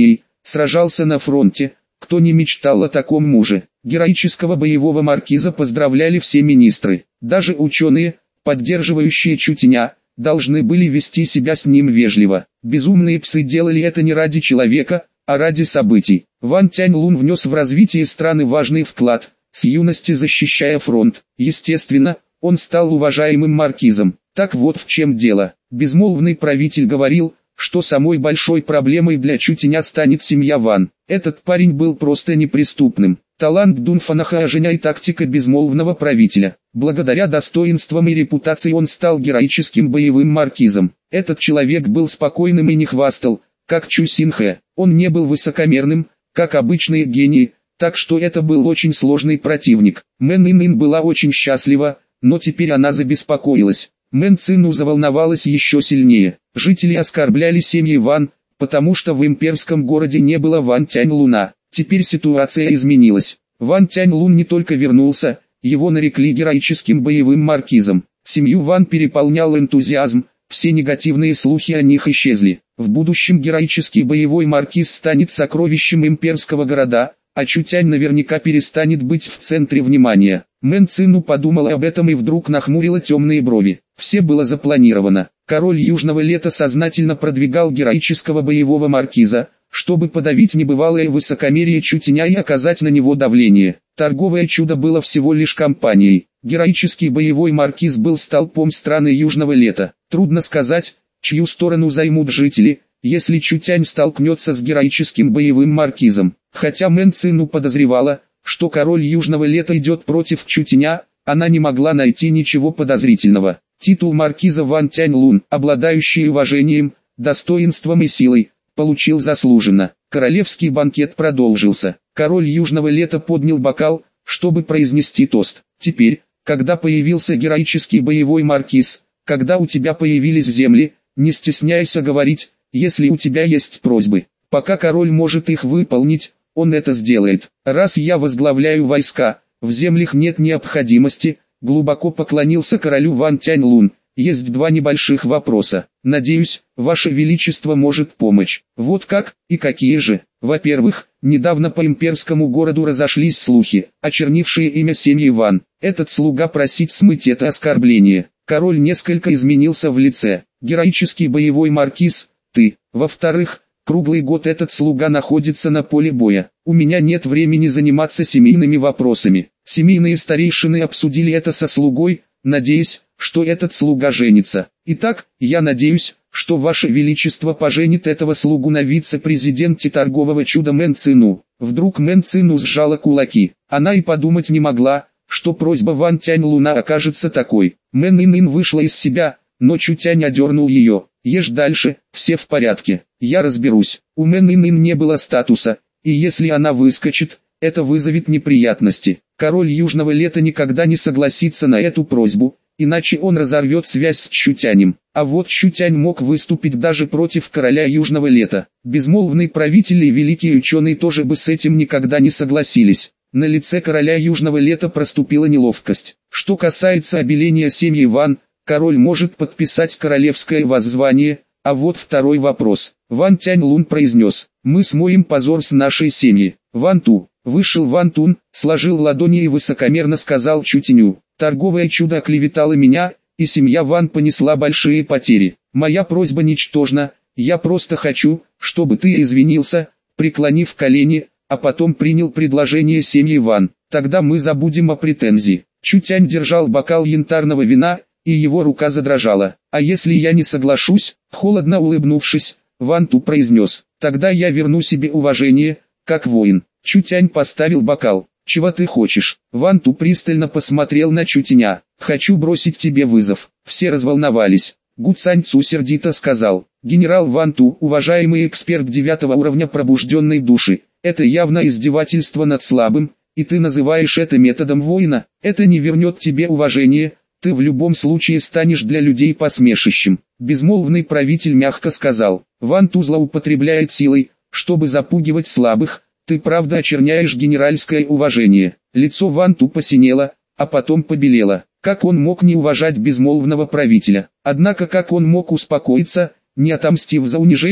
Speaker 1: сражался на фронте, кто не мечтал о таком муже. Героического боевого маркиза поздравляли все министры, даже ученые, поддерживающие Чутеня, должны были вести себя с ним вежливо. Безумные псы делали это не ради человека, а ради событий. Ван Тяньлун внес в развитие страны важный вклад, с юности защищая фронт. Естественно, он стал уважаемым маркизом. Так вот в чем дело. Безмолвный правитель говорил, что самой большой проблемой для Чутеня станет семья Ван. Этот парень был просто неприступным. Талант Дунфанаха и тактика безмолвного правителя. Благодаря достоинствам и репутации он стал героическим боевым маркизом. Этот человек был спокойным и не хвастал, как Чу Синхэ. Он не был высокомерным, как обычные гении, так что это был очень сложный противник. Мэн Ин была очень счастлива, но теперь она забеспокоилась. Мэн Цину заволновалась еще сильнее. Жители оскорбляли семьи Ван, потому что в имперском городе не было Ван Тяньлуна. Теперь ситуация изменилась. Ван Тяньлун не только вернулся, его нарекли героическим боевым маркизом. Семью Ван переполнял энтузиазм, все негативные слухи о них исчезли. В будущем героический боевой маркиз станет сокровищем имперского города, а Чутянь наверняка перестанет быть в центре внимания. Мэн Цину подумала об этом и вдруг нахмурила темные брови. Все было запланировано. Король Южного Лета сознательно продвигал героического боевого маркиза, чтобы подавить небывалое высокомерие Чутеня и оказать на него давление. Торговое чудо было всего лишь компанией. Героический боевой маркиз был столпом страны Южного Лета. Трудно сказать, чью сторону займут жители, если Чутянь столкнется с героическим боевым маркизом. Хотя Мэн Цину подозревала, что король Южного Лета идет против Чутеня, она не могла найти ничего подозрительного. Титул маркиза Ван Тяньлун, обладающий уважением, достоинством и силой, получил заслуженно. Королевский банкет продолжился. Король Южного Лета поднял бокал, чтобы произнести тост. Теперь, когда появился героический боевой маркиз, когда у тебя появились земли, не стесняйся говорить, если у тебя есть просьбы. Пока король может их выполнить, он это сделает. Раз я возглавляю войска, в землях нет необходимости, глубоко поклонился королю Ван Тяньлун. Есть два небольших вопроса. Надеюсь, Ваше Величество может помочь. Вот как, и какие же? Во-первых, недавно по имперскому городу разошлись слухи, очернившие имя семьи Ван. Этот слуга просит смыть это оскорбление. Король несколько изменился в лице. Героический боевой маркиз, ты. Во-вторых, круглый год этот слуга находится на поле боя. У меня нет времени заниматься семейными вопросами. Семейные старейшины обсудили это со слугой, надеясь, что этот слуга женится. Итак, я надеюсь, что Ваше Величество поженит этого слугу на вице-президенте торгового чуда Мэн Цину. Вдруг Мэн Цину сжала кулаки. Она и подумать не могла, что просьба Ван Тяньлуна окажется такой. Мэн Ин вышла из себя, но Чутянь одернул ее. Ешь дальше, все в порядке. Я разберусь. У Мэн Ин не было статуса, и если она выскочит, это вызовет неприятности. Король Южного Лета никогда не согласится на эту просьбу, иначе он разорвет связь с Чутянем. А вот Чутянь мог выступить даже против короля Южного Лета. Безмолвный правитель и великий ученый тоже бы с этим никогда не согласились. На лице короля Южного Лета проступила неловкость. Что касается обеления семьи Ван, король может подписать королевское воззвание, а вот второй вопрос. Ван Тяньлун произнес: «Мы смоем позор с нашей семьи». Ван Ту. Вышел Ван Тун, сложил ладони и высокомерно сказал Чутеню: «Торговое чудо оклеветало меня, и семья Ван понесла большие потери. Моя просьба ничтожна, я просто хочу, чтобы ты извинился, преклонив колени, а потом принял предложение семьи Ван. Тогда мы забудем о претензии». Чутянь держал бокал янтарного вина, и его рука задрожала. «А если я не соглашусь?» Холодно улыбнувшись, Ван Ту произнес: «Тогда я верну себе уважение, как воин». Чутянь поставил бокал. «Чего ты хочешь?» Ван Ту пристально посмотрел на Чутеня. «Хочу бросить тебе вызов». Все разволновались. Гу Цань Цу сердито сказал: «Генерал Ван Ту, уважаемый эксперт 9 уровня пробужденной души, это явно издевательство над слабым, и ты называешь это методом воина. Это не вернет тебе уважение, ты в любом случае станешь для людей посмешищем». Безмолвный правитель мягко сказал: «Ван Ту злоупотребляет силой, чтобы запугивать слабых. Ты правда очерняешь генеральское уважение». Лицо Ван Ту посинело, а потом побелело. Как он мог не уважать безмолвного правителя? Однако как он мог успокоиться, не отомстив за унижение?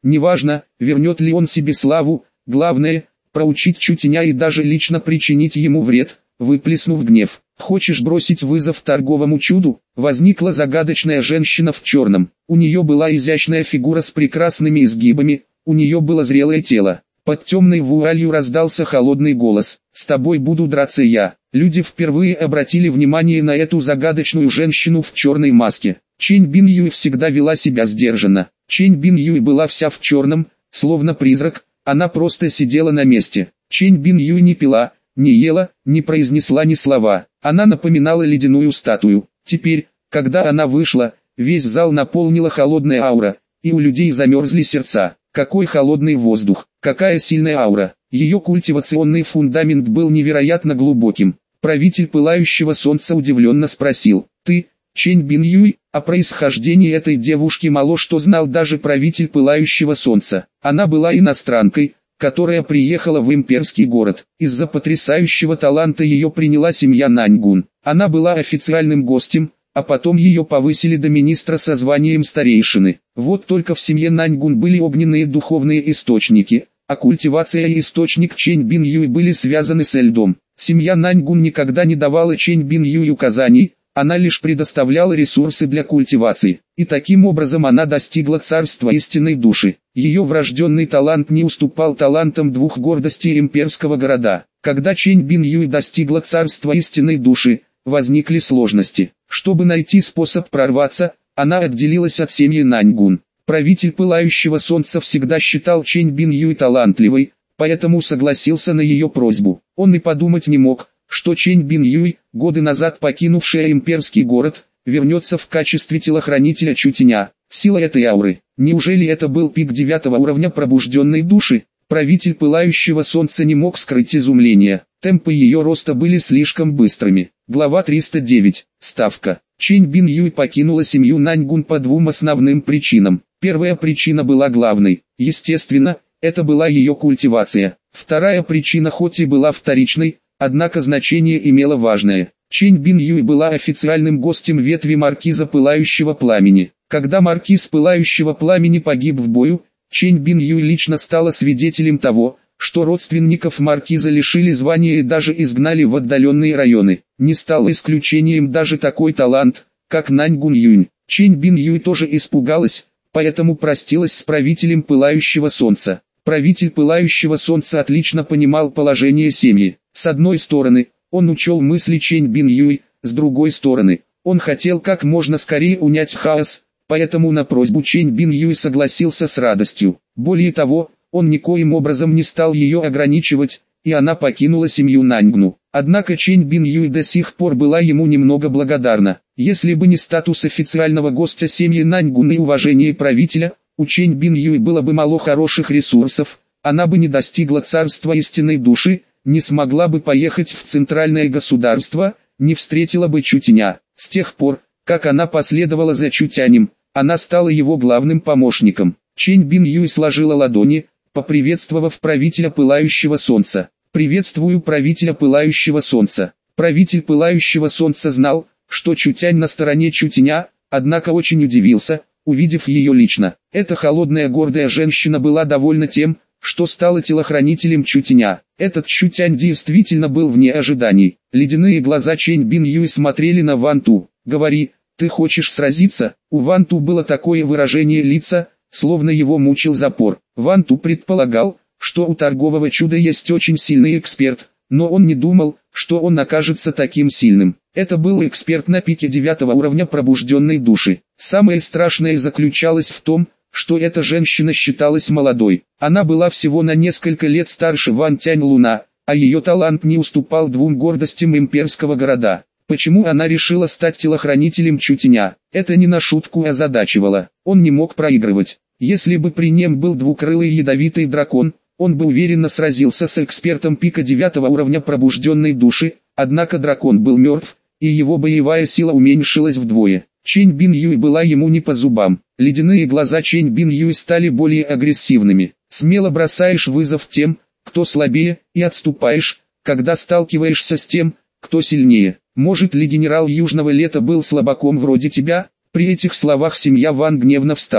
Speaker 1: Неважно, вернет ли он себе славу, главное – проучить Чутеня и даже лично причинить ему вред, выплеснув гнев. «Хочешь бросить вызов торговому чуду?» Возникла загадочная женщина в черном. У нее была изящная фигура с прекрасными изгибами, у нее было зрелое тело. Под темной вуалью раздался холодный голос: «С тобой буду драться я». Люди впервые обратили внимание на эту загадочную женщину в черной маске. Чэнь Бин Юй всегда вела себя сдержанно. Чэнь Бин Юй была вся в черном, словно призрак, она просто сидела на месте. Чэнь Бин Юй не пила, не ела, не произнесла ни слова. Она напоминала ледяную статую. Теперь, когда она вышла, весь зал наполнила холодная аура, и у людей замерзли сердца. Какой холодный воздух, какая сильная аура. Ее культивационный фундамент был невероятно глубоким. Правитель Пылающего Солнца удивленно спросил: «Ты, Чэнь Бин Юй?» О происхождении этой девушки мало что знал даже правитель Пылающего Солнца. Она была иностранкой, которая приехала в имперский город. Из-за потрясающего таланта ее приняла семья Наньгун. Она была официальным гостем, а потом ее повысили до министра со званием старейшины. Вот только в семье Наньгун были огненные духовные источники, а культивация и источник Чэнь Бин Юй были связаны со льдом. Семья Наньгун никогда не давала Чэнь Бин Юй указаний, она лишь предоставляла ресурсы для культивации, и таким образом она достигла царства истинной души. Ее врожденный талант не уступал талантам двух гордостей имперского города. Когда Чэнь Бин Юй достигла царства истинной души, возникли сложности. Чтобы найти способ прорваться, она отделилась от семьи Наньгун. Правитель Пылающего Солнца всегда считал Чэнь Бин Юй талантливой, поэтому согласился на ее просьбу. Он и подумать не мог, что Чэнь Бин Юй, годы назад покинувшая имперский город, вернется в качестве телохранителя Чутеня. Сила этой ауры. Неужели это был пик 9-го уровня пробужденной души? Правитель Пылающего Солнца не мог скрыть изумление. Темпы ее роста были слишком быстрыми. Глава 309. Ставка. Чэнь Бин Юй покинула семью Наньгун по двум основным причинам. Первая причина была главной. Естественно, это была ее культивация. Вторая причина хоть и была вторичной, однако значение имело важное. Чэнь Бин Юй была официальным гостем ветви Маркиза Пылающего Пламени. Когда Маркиз Пылающего Пламени погиб в бою, Чэнь Бин Юй лично стала свидетелем того, что родственников Маркиза лишили звания и даже изгнали в отдаленные районы. Не стал исключением даже такой талант, как Наньгун Юнь. Чэнь Бин Юй тоже испугалась, поэтому простилась с правителем Пылающего Солнца. Правитель Пылающего Солнца отлично понимал положение семьи. С одной стороны, он учел мысли Чэнь Бин Юй, с другой стороны, он хотел как можно скорее унять хаос, поэтому на просьбу Чэнь Бин Юй согласился с радостью. Более того, он никоим образом не стал ее ограничивать, и она покинула семью Наньгну. Однако Чэнь Бин Юй до сих пор была ему немного благодарна. Если бы не статус официального гостя семьи Наньгун и уважение правителя, у Чэнь Бин Юй было бы мало хороших ресурсов, она бы не достигла царства истинной души, не смогла бы поехать в центральное государство, не встретила бы Чутеня. С тех пор, как она последовала за Чутянем, она стала его главным помощником. Чэнь Бин Юй сложила ладони, поприветствовав правителя Пылающего Солнца. «Приветствую правителя Пылающего Солнца». Правитель Пылающего Солнца знал, что Чутянь на стороне Чутеня, однако очень удивился, увидев ее лично. Эта холодная гордая женщина была довольна тем, что стала телохранителем Чутеня. Этот Чутянь действительно был вне ожиданий. Ледяные глаза Чэнь Бин Юй смотрели на Ван Ту. «Говори, ты хочешь сразиться?» У Ван Ту было такое выражение лица, словно его мучил запор. Ван Ту предполагал, что у торгового чуда есть очень сильный эксперт, но он не думал, что он окажется таким сильным. Это был эксперт на пике 9-го уровня пробужденной души. Самое страшное заключалось в том, что эта женщина считалась молодой. Она была всего на несколько лет старше Ван Тянь Луна, а ее талант не уступал двум гордостям имперского города. Почему она решила стать телохранителем Чутеня? Это не на шутку озадачивало. Он не мог проигрывать. Если бы при нем был двукрылый ядовитый дракон, он бы уверенно сразился с экспертом пика 9-го уровня пробужденной души, однако дракон был мертв, и его боевая сила уменьшилась вдвое. Чэнь Бин Юй была ему не по зубам. Ледяные глаза Чэнь Бин Юй стали более агрессивными. «Смело бросаешь вызов тем, кто слабее, и отступаешь, когда сталкиваешься с тем, кто сильнее. Может ли генерал Южного Лета был слабаком вроде тебя?» При этих словах семья Ван гневно встала.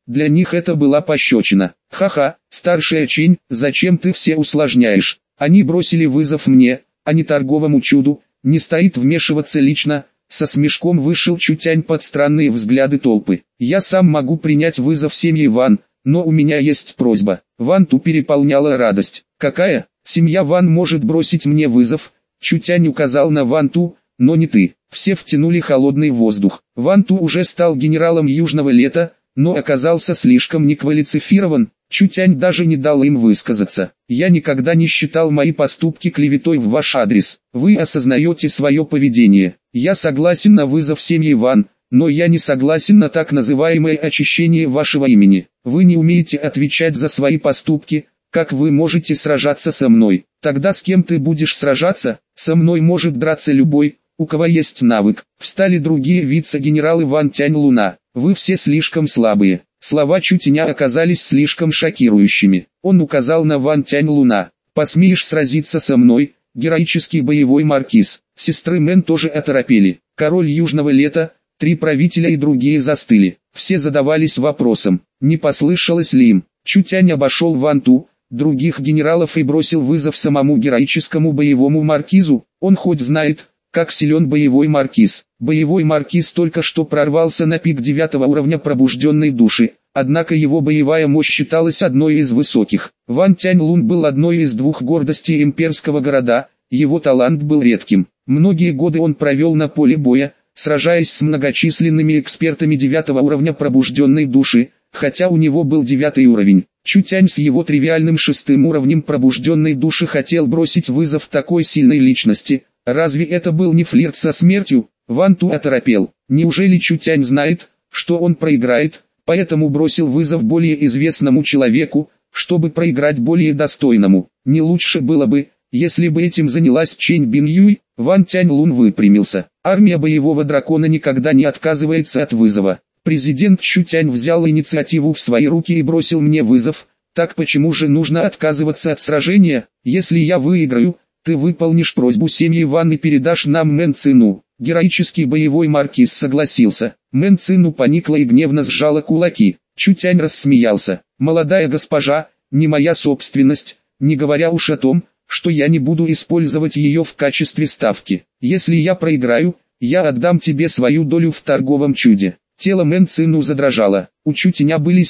Speaker 1: Для них это была пощечина. Ха-ха, старшая Чень, зачем ты все усложняешь? Они бросили вызов мне, а не торговому чуду, не стоит вмешиваться лично. Со смешком вышел Чутянь под странные взгляды толпы. Я сам могу принять вызов семьи Ван, но у меня есть просьба. Ван Ту переполняла радость. Какая? Семья Ван может бросить мне вызов? Чутянь указал на Ван Ту, но не ты. Все втянули холодный воздух. Ван Ту уже стал генералом Южного Лета, но оказался слишком неквалифицирован. Чутянь даже не дал им высказаться. Я никогда не считал мои поступки клеветой в ваш адрес. Вы осознаете свое поведение. Я согласен на вызов семьи Ван, но я не согласен на так называемое очищение вашего имени. Вы не умеете отвечать за свои поступки. Как вы можете сражаться со мной? Тогда с кем ты будешь сражаться? Со мной может драться любой, у кого есть навык. Встали другие вице-генералы Ван Тянь Луна. Вы все слишком слабые. Слова Чутяня оказались слишком шокирующими. Он указал на Ван Тянь Луна. «Посмеешь сразиться со мной, героический боевой маркиз?» Сестры Мэн тоже оторопели. Король Южного Лета, 3 правителя и другие застыли. Все задавались вопросом, не послышалось ли им. Чутянь обошел Ван Ту, других генералов и бросил вызов самому героическому боевому маркизу. Он хоть знает, как силен боевой маркиз. Боевой маркиз только что прорвался на пик 9 уровня пробужденной души, однако его боевая мощь считалась одной из высоких. Ван Тянь Лун был одной из 2 гордостей имперского города, его талант был редким. Многие годы он провел на поле боя, сражаясь с многочисленными экспертами 9 уровня пробужденной души, хотя у него был 9 уровень. Чутянь с его тривиальным 6 уровнем пробужденной души хотел бросить вызов такой сильной личности. Разве это был не флирт со смертью? Ван Ту оторопел. Неужели Чутянь знает, что он проиграет, поэтому бросил вызов более известному человеку, чтобы проиграть более достойному? Не лучше было бы, если бы этим занялась Чэнь Бин Юй? Ван Тянь Лун выпрямился. Армия боевого дракона никогда не отказывается от вызова. Президент Чутянь взял инициативу в свои руки и бросил мне вызов. Так почему же нужно отказываться от сражения? Если я выиграю, ты выполнишь просьбу семьи Ван и передашь нам Мэн Цину. Героический боевой маркиз согласился. Мэн Цину поникла и гневно сжала кулаки. Чутянь рассмеялся. Молодая госпожа, не моя собственность, не говоря уж о том, что я не буду использовать ее в качестве ставки. Если я проиграю, я отдам тебе свою долю в торговом чуде. Тело Мэн Цину задрожало. У Чутяня были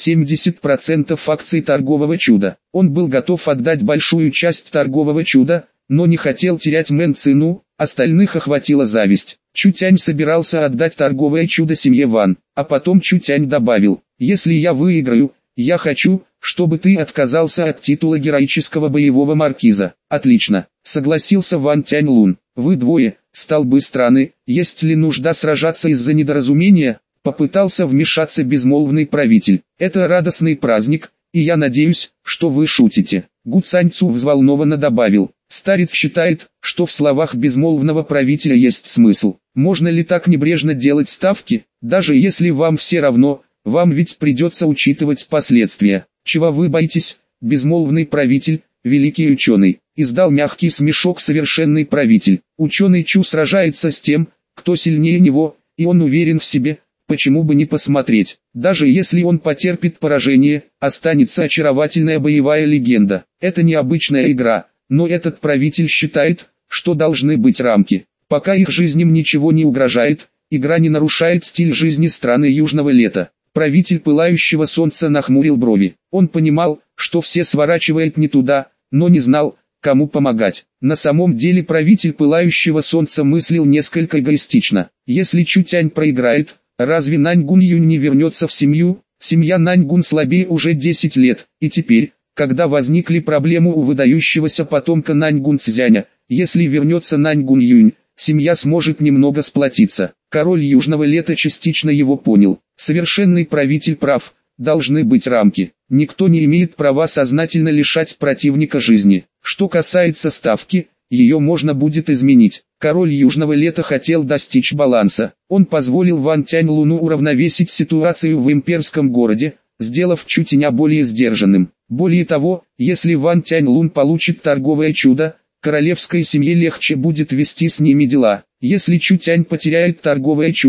Speaker 1: 70% акций торгового чуда. Он был готов отдать большую часть торгового чуда, но не хотел терять Мэн Цину, остальных охватила зависть. Чутянь собирался отдать торговое чудо семье Ван, а потом Чутянь добавил: «Если я выиграю, я хочу, чтобы ты отказался от титула героического боевого маркиза». «Отлично», согласился Ван Тянь Лун. «Вы двое, столбы страны, есть ли нужда сражаться из-за недоразумения?» Попытался вмешаться безмолвный правитель. «Это радостный праздник, и я надеюсь, что вы шутите». Гу Цаньцу взволнованно добавил: «Старец считает, что в словах безмолвного правителя есть смысл. Можно ли так небрежно делать ставки? Даже если вам все равно, вам ведь придется учитывать последствия. Чего вы боитесь?» Безмолвный правитель, великий ученый, издал мягкий смешок совершенный правитель. Ученый Чу сражается с тем, кто сильнее него, и он уверен в себе. Почему бы не посмотреть? Даже если он потерпит поражение, останется очаровательная боевая легенда. Это необычная игра, но этот правитель считает, что должны быть рамки. Пока их жизням ничего не угрожает, игра не нарушает стиль жизни страны Южного Лета. Правитель Пылающего Солнца нахмурил брови. Он понимал, что все сворачивает не туда, но не знал, кому помогать. На самом деле правитель Пылающего Солнца мыслил несколько эгоистично. Если Чутянь проиграет, разве Наньгун Юнь не вернется в семью? Семья Наньгун слабее уже 10 лет, и теперь, когда возникли проблемы у выдающегося потомка Наньгун Цзяня, если вернется Наньгун Юнь, семья сможет немного сплотиться. Король Южного Лета частично его понял. Совершенный правитель прав, должны быть рамки. Никто не имеет права сознательно лишать противника жизни. Что касается ставки, ее можно будет изменить. Король Южного Лета хотел достичь баланса. Он позволил Ван Тянь Луну уравновесить ситуацию в имперском городе, сделав Чутяня более сдержанным. Более того, если Ван Тянь Лун получит торговое чудо, королевской семье легче будет вести с ними дела. Если Чутянь потеряет торговое чудо,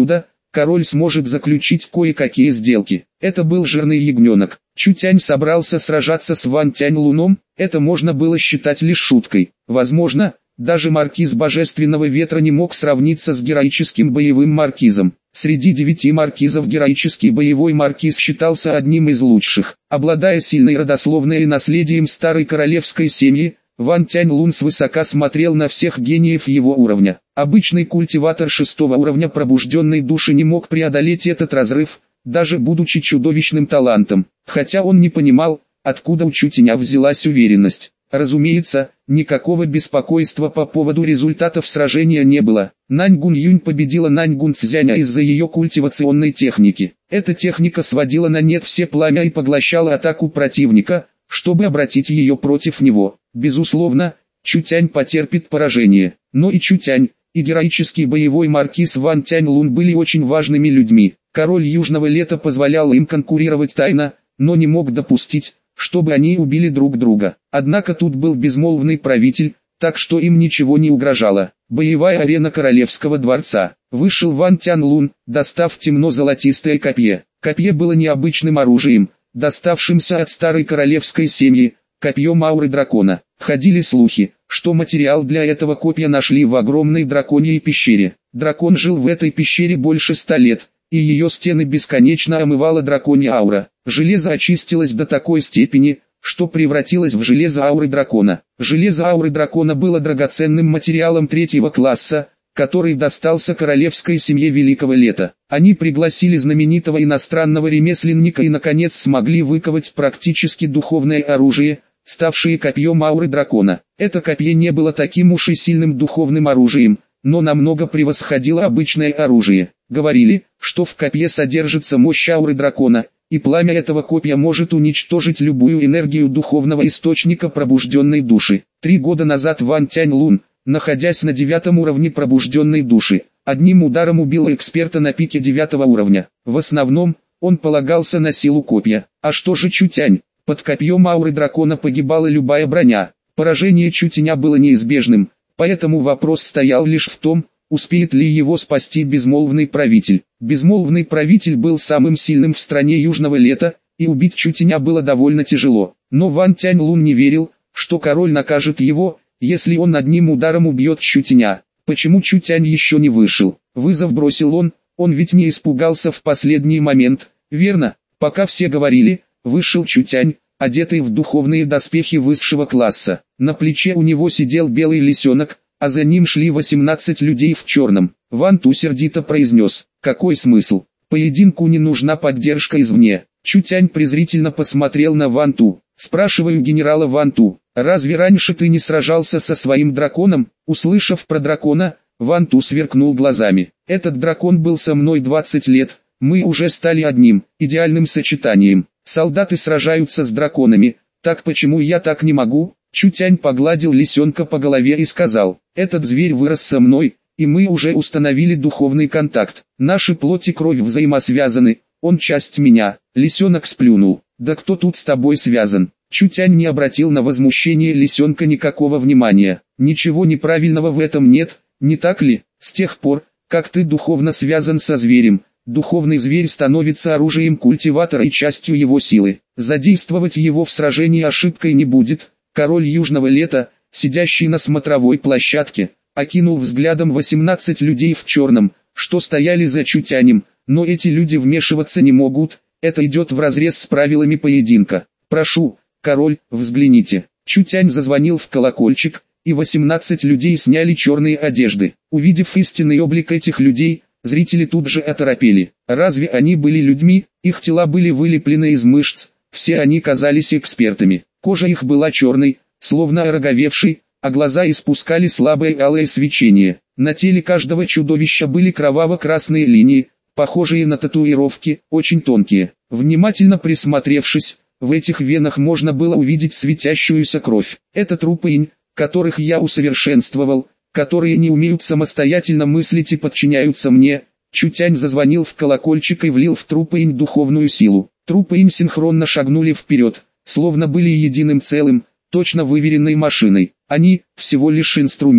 Speaker 1: король сможет заключить кое-какие сделки. Это был жирный ягненок. Чутянь собрался сражаться с Ван Тяньлуном, это можно было считать лишь шуткой. Возможно, даже маркиз Божественного Ветра не мог сравниться с героическим боевым маркизом. Среди 9 маркизов героический боевой маркиз считался одним из лучших. Обладая сильной родословной и наследием старой королевской семьи, Ван Тяньлун свысока смотрел на всех гениев его уровня. Обычный культиватор 6-го уровня пробужденной души не мог преодолеть этот разрыв, даже будучи чудовищным талантом, хотя он не понимал, откуда у Чутяня взялась уверенность. Разумеется, никакого беспокойства по поводу результатов сражения не было. Наньгун Юнь победила Наньгун Цзяня из-за ее культивационной техники. Эта техника сводила на нет все пламя и поглощала атаку противника, чтобы обратить ее против него. Безусловно, Чутянь потерпит поражение, но и Чутянь, и героический боевой маркиз Ван Тяньлун были очень важными людьми. Король Южного Лета позволял им конкурировать тайно, но не мог допустить, чтобы они убили друг друга. Однако тут был безмолвный правитель, так что им ничего не угрожало. Боевая арена королевского дворца. Вышел Ван Тяньлун, достав темно-золотистое копье. Копье было необычным оружием, доставшимся от старой королевской семьи, копьем ауры дракона. Ходили слухи, что материал для этого копья нашли в огромной драконьей пещере. Дракон жил в этой пещере больше 100 лет, и ее стены бесконечно омывала драконья аура. Железо очистилось до такой степени, что превратилось в железо ауры дракона. Железо ауры дракона было драгоценным материалом 3-го класса, который достался королевской семье Великого Лета. Они пригласили знаменитого иностранного ремесленника и наконец смогли выковать практически духовное оружие, ставшее копьем ауры дракона. Это копье не было таким уж и сильным духовным оружием, но намного превосходило обычное оружие. Говорили, что в копье содержится мощь ауры дракона, и пламя этого копья может уничтожить любую энергию духовного источника пробужденной души. 3 года назад Ван Тяньлун, находясь на 9-м уровне пробужденной души, одним ударом убил эксперта на пике 9-го уровня. В основном, он полагался на силу копья. А что же Чутянь? Под копьем ауры дракона погибала любая броня. Поражение Чутяня было неизбежным, поэтому вопрос стоял лишь в том, успеет ли его спасти безмолвный правитель. Безмолвный правитель был самым сильным в стране Южного Лета, и убить Чутяня было довольно тяжело. Но Ван Тяньлун не верил, что король накажет его, если он одним ударом убьет Чутяня. Почему Чутянь еще не вышел? Вызов бросил он ведь не испугался в последний момент, верно? Пока все говорили, вышел Чутянь, одетый в духовные доспехи высшего класса. На плече у него сидел белый лисенок, а за ним шли 18 людей в черном. Ван Ту сердито произнес: «Какой смысл? Поединку не нужна поддержка извне». Чутянь презрительно посмотрел на Ван Ту. «Спрашиваю генерала Ван Ту, разве раньше ты не сражался со своим драконом?» Услышав про дракона, Ван Ту сверкнул глазами. «Этот дракон был со мной 20 лет, мы уже стали одним, идеальным сочетанием. Солдаты сражаются с драконами, так почему я так не могу?» Чутянь погладил лисенка по голове и сказал: «Этот зверь вырос со мной, и мы уже установили духовный контакт. Наши плоть и кровь взаимосвязаны, он часть меня». Лисенок сплюнул: «Да кто тут с тобой связан?» Чутянь не обратил на возмущение лисенка никакого внимания. «Ничего неправильного в этом нет, не так ли? С тех пор, как ты духовно связан со зверем, духовный зверь становится оружием культиватора и частью его силы. Задействовать его в сражении ошибкой не будет». Король Южного Лета, сидящий на смотровой площадке, окинул взглядом 18 людей в черном, что стояли за Чутянем, но эти люди вмешиваться не могут, это идет вразрез с правилами поединка. «Прошу, король, взгляните». Чутянь зазвонил в колокольчик, и 18 людей сняли черные одежды. Увидев истинный облик этих людей, зрители тут же оторопели. Разве они были людьми? Их тела были вылеплены из мышц, все они казались экспертами. Кожа их была черной, словно ороговевшей, а глаза испускали слабое алое свечение. На теле каждого чудовища были кроваво-красные линии, похожие на татуировки, очень тонкие. Внимательно присмотревшись, в этих венах можно было увидеть светящуюся кровь. Это трупы инь, которых я усовершенствовал, которые не умеют самостоятельно мыслить и подчиняются мне. Чутянь зазвонил в колокольчик и влил в трупы инь духовную силу. Трупы инь синхронно шагнули вперед, словно были единым целым, точно выверенной машиной. Они – всего лишь инструменты.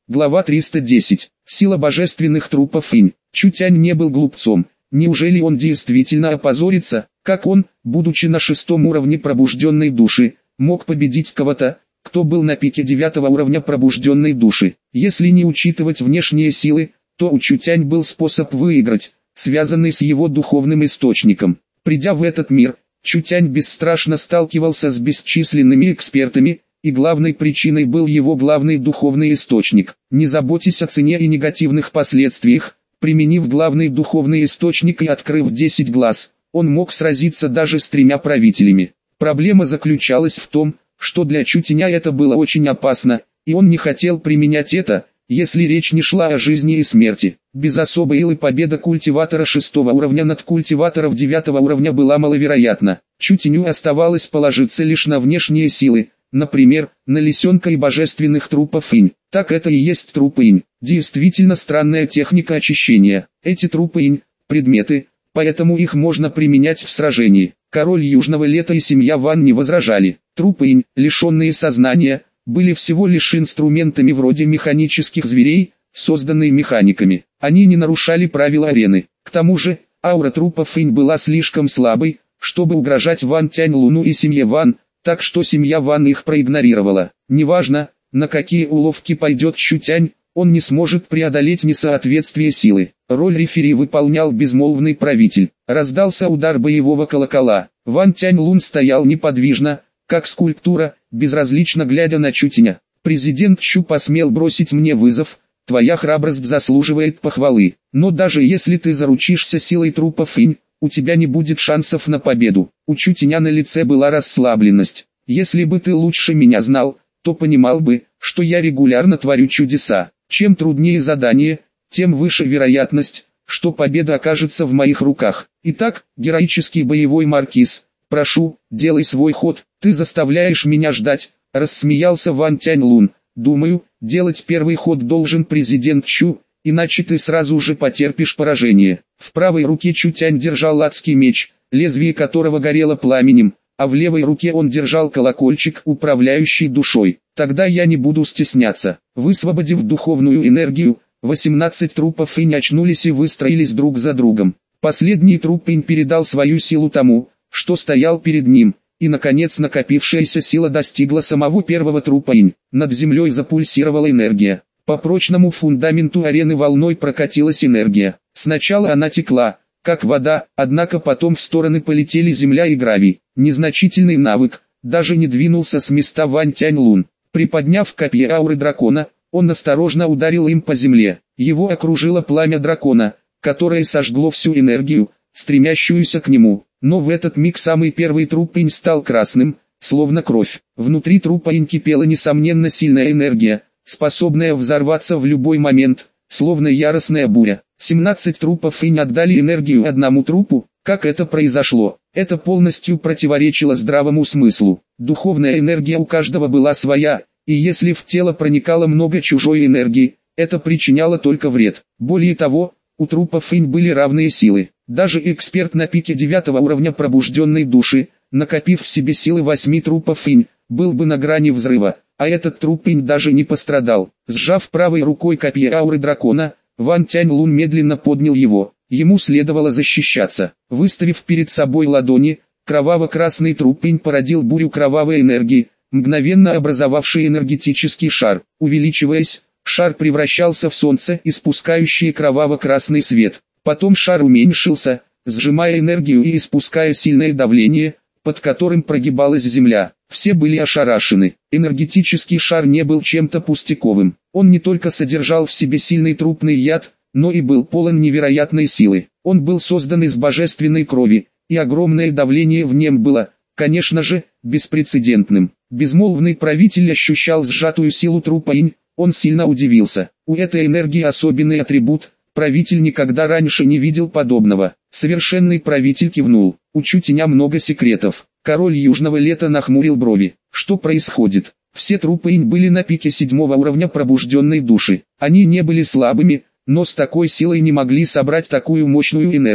Speaker 1: Глава 310. Сила божественных трупов инь. Чутянь не был глупцом. Неужели он действительно опозорится, как он, будучи на 6-м уровне пробужденной души, мог победить кого-то, кто был на пике 9-го уровня пробужденной души? Если не учитывать внешние силы, то у Чутянь был способ выиграть, связанный с его духовным источником. Придя в этот мир, Чутянь бесстрашно сталкивался с бесчисленными экспертами, и главной причиной был его главный духовный источник. Не заботьтесь о цене и негативных последствиях, применив главный духовный источник и открыв 10 глаз, он мог сразиться даже с 3 правителями. Проблема заключалась в том, что для Чутяня это было очень опасно, и он не хотел применять это, если речь не шла о жизни и смерти. Без особой силы победа культиватора 6-го уровня над культиватором 9-го уровня была маловероятна. Чутяню оставалось положиться лишь на внешние силы, например, на лисенка и божественных трупов инь. Так это и есть трупы инь. Действительно странная техника очищения. Эти трупы инь – предметы, поэтому их можно применять в сражении. Король Южного Лета и семья Ван не возражали. Трупы инь, лишенные сознания, были всего лишь инструментами вроде механических зверей, созданные механиками. Они не нарушали правила арены. К тому же, аура трупов инь была слишком слабой, чтобы угрожать Ван Тяньлуну и семье Ван, так что семья Ван их проигнорировала. Неважно, на какие уловки пойдет Чутянь, он не сможет преодолеть несоответствие силы. Роль рефери выполнял безмолвный правитель. Раздался удар боевого колокола. Ван Тяньлун стоял неподвижно, как скульптура, безразлично глядя на Чутяня. «Президент Чу посмел бросить мне вызов, твоя храбрость заслуживает похвалы. Но даже если ты заручишься силой трупов инь, у тебя не будет шансов на победу». У Чутяня на лице была расслабленность. «Если бы ты лучше меня знал, то понимал бы, что я регулярно творю чудеса. Чем труднее задание, тем выше вероятность, что победа окажется в моих руках. Итак, героический боевой маркиз, прошу, делай свой ход, ты заставляешь меня ждать», — рассмеялся Ван Тяньлун. «Думаю, делать первый ход должен президент Чу, иначе ты сразу же потерпишь поражение». В правой руке Чутянь держал адский меч, лезвие которого горело пламенем, а в левой руке он держал колокольчик, управляющий душой. «Тогда я не буду стесняться». Высвободив духовную энергию, 18 трупов инь очнулись и выстроились друг за другом. Последний труп инь передал свою силу тому, что стоял перед ним, и наконец накопившаяся сила достигла самого первого трупа инь. Над землей запульсировала энергия. По прочному фундаменту арены волной прокатилась энергия. Сначала она текла, как вода, однако потом в стороны полетели земля и гравий. Незначительный навык, даже не двинулся с места Ван Тяньлун. Приподняв копье ауры дракона, он осторожно ударил им по земле. Его окружило пламя дракона, которое сожгло всю энергию, стремящуюся к нему. Но в этот миг самый первый труп инь стал красным, словно кровь. Внутри трупа инь кипела несомненно сильная энергия, способная взорваться в любой момент, словно яростная буря. 17 трупов инь отдали энергию одному трупу. Как это произошло? Это полностью противоречило здравому смыслу. Духовная энергия у каждого была своя, и если в тело проникало много чужой энергии, это причиняло только вред. Более того, у трупов инь были равные силы. Даже эксперт на пике 9-го уровня пробужденной души, накопив в себе силы 8 трупов инь, был бы на грани взрыва, а этот труп инь даже не пострадал. Сжав правой рукой копье ауры дракона, Ван Тяньлун медленно поднял его. Ему следовало защищаться. Выставив перед собой ладони, кроваво-красный труп инь породил бурю кровавой энергии, мгновенно образовавший энергетический шар. Увеличиваясь, шар превращался в солнце, испускающее кроваво-красный свет. Потом шар уменьшился, сжимая энергию и испуская сильное давление, под которым прогибалась земля. Все были ошарашены. Энергетический шар не был чем-то пустяковым. Он не только содержал в себе сильный трупный яд, но и был полон невероятной силы. Он был создан из божественной крови, и огромное давление в нем было, конечно же, беспрецедентным. Безмолвный правитель ощущал сжатую силу трупа инь, он сильно удивился. У этой энергии особенный атрибут, правитель никогда раньше не видел подобного. Совершенный правитель кивнул. У Чутяня много секретов. Король Южного Лета нахмурил брови. Что происходит? Все трупы инь были на пике 7-го уровня пробужденной души. Они не были слабыми, но с такой силой не могли собрать такую мощную энергию.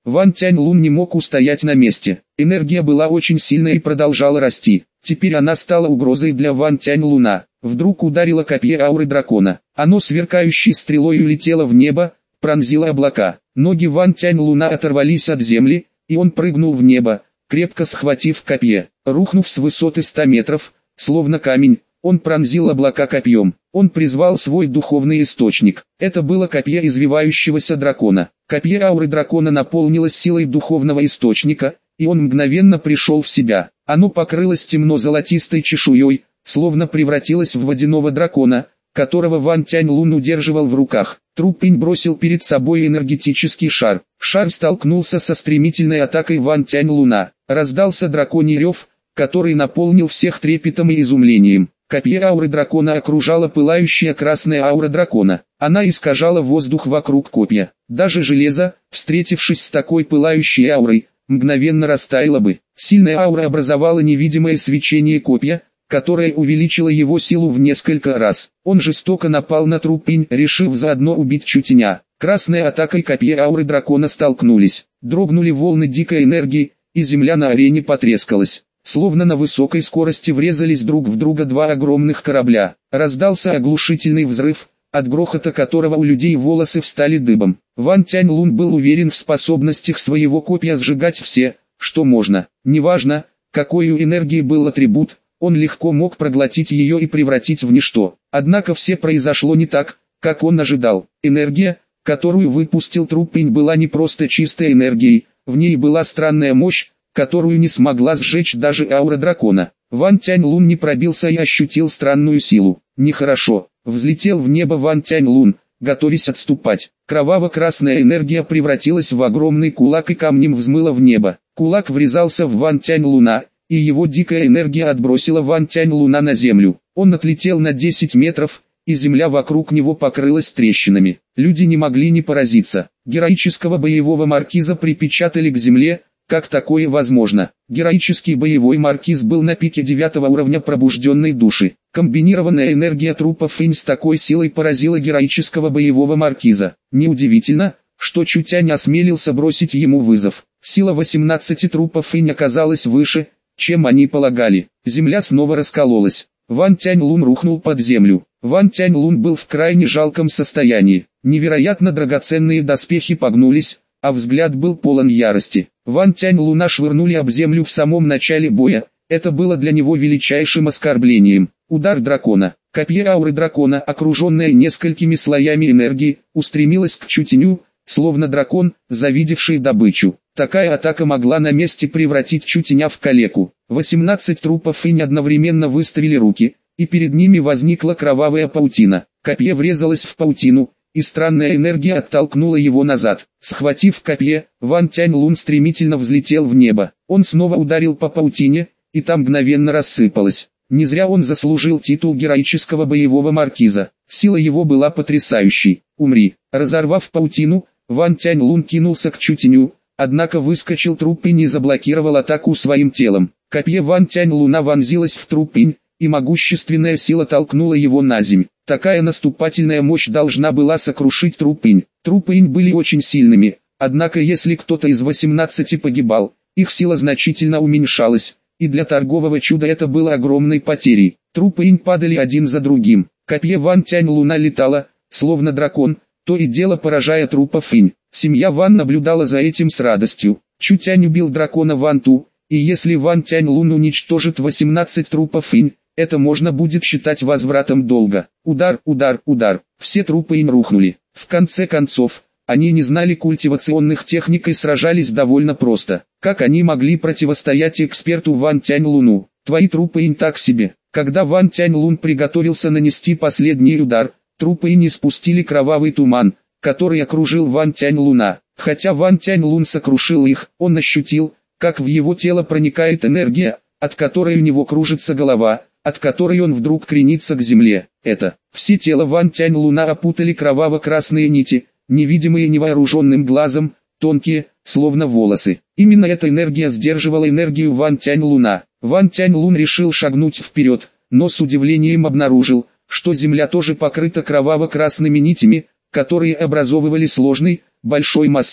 Speaker 1: Ван Тяньлун не мог устоять на месте. Энергия была очень сильной и продолжала расти. Теперь она стала угрозой для Ван Тяньлуна. Вдруг ударило копье ауры дракона. Оно сверкающей стрелой улетело в небо, пронзило облака. Ноги Ван Тяньлуна оторвались от земли, и он прыгнул в небо, крепко схватив копье. Рухнув с высоты 100 метров, словно камень, он пронзил облака копьем. Он призвал свой духовный источник. Это было копье извивающегося дракона. Копье ауры дракона наполнилось силой духовного источника, и он мгновенно пришел в себя. Оно покрылось темно-золотистой чешуей, словно превратилось в водяного дракона, которого Ван Тяньлун удерживал в руках. Труппинь бросил перед собой энергетический шар. Шар столкнулся со стремительной атакой Ван Тяньлуна. Раздался драконий рев, который наполнил всех трепетом и изумлением. Копье ауры дракона окружала пылающая красная аура дракона. Она искажала воздух вокруг копья. Даже железо, встретившись с такой пылающей аурой, мгновенно растаяло бы. Сильная аура образовала невидимое свечение копья, которое увеличило его силу в несколько раз. Он жестоко напал на Труппинь, решив заодно убить Чутиня. Красная атака и копье ауры дракона столкнулись. Дрогнули волны дикой энергии, и земля на арене потрескалась. Словно на высокой скорости врезались друг в друга два огромных корабля. Раздался оглушительный взрыв, от грохота которого у людей волосы встали дыбом. Ван Тяньлун был уверен в способностях своего копья сжигать все, что можно. Неважно, какой у энергии был атрибут, он легко мог проглотить ее и превратить в ничто. Однако все произошло не так, как он ожидал. Энергия, которую выпустил Труппинь, была не просто чистой энергией, в ней была странная мощь, которую не смогла сжечь даже аура дракона. Ван Тяньлун не пробился и ощутил странную силу. Нехорошо. Взлетел в небо Ван Тяньлун, готовясь отступать. Кроваво-красная энергия превратилась в огромный кулак и камнем взмыла в небо. Кулак врезался в Ван Тяньлуна, и его дикая энергия отбросила Ван Тяньлуна на землю. Он отлетел на 10 метров, и земля вокруг него покрылась трещинами. Люди не могли не поразиться. Героического боевого маркиза припечатали к земле. Как такое возможно? Героический боевой маркиз был на пике 9 уровня пробужденной души. Комбинированная энергия трупа Финь с такой силой поразила героического боевого маркиза. Неудивительно, что Чутянь осмелился бросить ему вызов. Сила 18 трупов Финь оказалась выше, чем они полагали. Земля снова раскололась. Ван Тяньлун рухнул под землю. Ван Тяньлун был в крайне жалком состоянии. Невероятно драгоценные доспехи погнулись, а взгляд был полон ярости. Ван Тяньлуна швырнули об землю в самом начале боя. Это было для него величайшим оскорблением. Удар дракона. Копье ауры дракона, окруженное несколькими слоями энергии, устремилось к Чутиню, словно дракон, завидевший добычу. Такая атака могла на месте превратить Чутиня в калеку. 18 трупов Финь одновременно выставили руки, и перед ними возникла кровавая паутина. Копье врезалось в паутину, и странная энергия оттолкнула его назад. Схватив копье, Ван Тяньлун стремительно взлетел в небо. Он снова ударил по паутине, и там мгновенно рассыпалось. Не зря он заслужил титул героического боевого маркиза. Сила его была потрясающей. «Умри!» Разорвав паутину, Ван Тяньлун кинулся к Чутиню, однако выскочил Труппинь и заблокировал атаку своим телом. Копье Ван Тяньлуна вонзилось в Труппинь, и могущественная сила толкнула его на земь. Такая наступательная мощь должна была сокрушить Труппинь. Труппинь были очень сильными, однако если кто-то из 18 погибал, их сила значительно уменьшалась, и для торгового чуда это было огромной потерей. Труппинь падали один за другим. Копье Ван Тяньлуна летало, словно дракон, то и дело поражая трупов Финь. Семья Ван наблюдала за этим с радостью. Чутянь убил дракона Ван Ту, и если Ван Тяньлун уничтожит 18 трупов Финь, это можно будет считать возвратом долга. Удар, удар, удар. Все трупы им рухнули. В конце концов, они не знали культивационных техник и сражались довольно просто. Как они могли противостоять эксперту Ван Тяньлуну? Твои трупы им так себе. Когда Ван Тяньлун приготовился нанести последний удар, трупы и не спустили кровавый туман, который окружил Ван Тяньлуна. Хотя Ван Тяньлун сокрушил их, он ощутил, как в его тело проникает энергия, от которой у него кружится голова, от которой он вдруг кренится к земле. Это все тело Ван Тяньлуна опутали кроваво-красные нити, невидимые невооруженным глазом, тонкие, словно волосы. Именно эта энергия сдерживала энергию Ван Тяньлуна. Ван Тяньлун решил шагнуть вперед, но с удивлением обнаружил, что земля тоже покрыта кроваво-красными нитями, которые образовывали сложный, большой массив.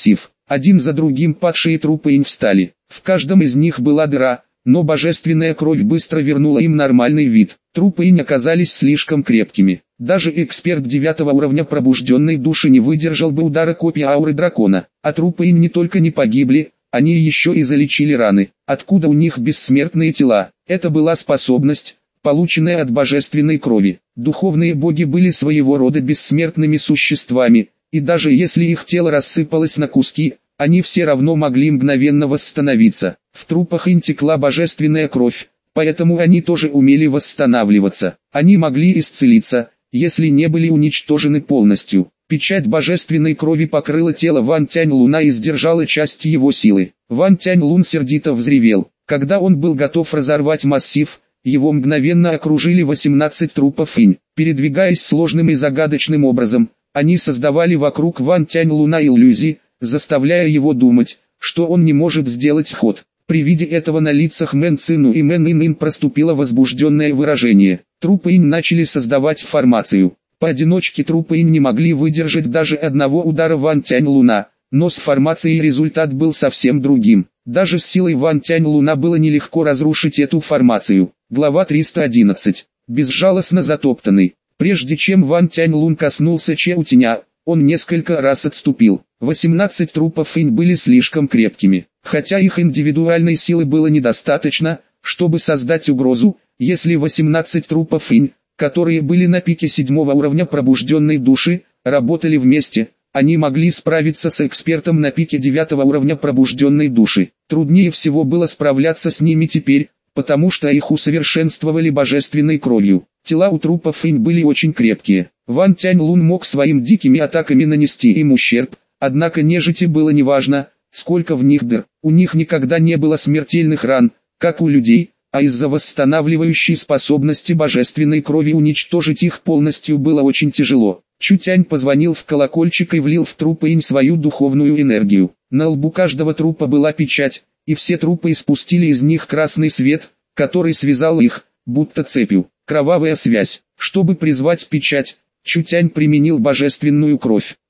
Speaker 1: Один за другим падшие трупы инь встали. В каждом из них была дыра, но божественная кровь быстро вернула им нормальный вид. Трупы инь оказались слишком крепкими. Даже эксперт 9-го уровня пробужденной души не выдержал бы удара копья ауры дракона. А трупы инь не только не погибли, они еще и залечили раны. Откуда у них бессмертные тела? Это была способность, полученная от божественной крови. Духовные боги были своего рода бессмертными существами, и даже если их тело рассыпалось на куски, они все равно могли мгновенно восстановиться. В трупах инь текла божественная кровь, поэтому они тоже умели восстанавливаться. Они могли исцелиться, если не были уничтожены полностью. Печать божественной крови покрыла тело Ван Тянь-Луна и сдержала часть его силы. Ван Тянь-Лун сердито взревел. Когда он был готов разорвать массив, его мгновенно окружили 18 трупов инь. Передвигаясь сложным и загадочным образом, они создавали вокруг Ван Тянь-Луна иллюзии, заставляя его думать, что он не может сделать ход. При виде этого на лицах Мэн Цину и Мэн Ин проступило возбужденное выражение. Трупы инь начали создавать формацию. Поодиночке трупы инь не могли выдержать даже одного удара Ван Тянь-Луна, но с формацией результат был совсем другим. Даже с силой Ван Тянь-Луна было нелегко разрушить эту формацию. Глава 311. Безжалостно затоптанный. Прежде чем Ван Тянь-Лун коснулся Чаотиня, он несколько раз отступил. 18 трупов инь были слишком крепкими. Хотя их индивидуальной силы было недостаточно, чтобы создать угрозу, если 18 трупов инь, которые были на пике 7-го уровня пробужденной души, работали вместе, они могли справиться с экспертом на пике 9-го уровня пробужденной души. Труднее всего было справляться с ними теперь, потому что их усовершенствовали божественной кровью. Тела у трупов инь были очень крепкие. Ван Тянь-Лун мог своими дикими атаками нанести им ущерб, однако нежити было неважно, сколько в них дыр. У них никогда не было смертельных ран, как у людей, а из-за восстанавливающей способности божественной крови уничтожить их полностью было очень тяжело. Чутянь позвонил в колокольчик и влил в трупы инь свою духовную энергию. На лбу каждого трупа была печать, и все трупы испустили из них красный свет, который связал их, будто цепью. Кровавая связь. Чтобы призвать печать, Чутянь применил божественную кровь.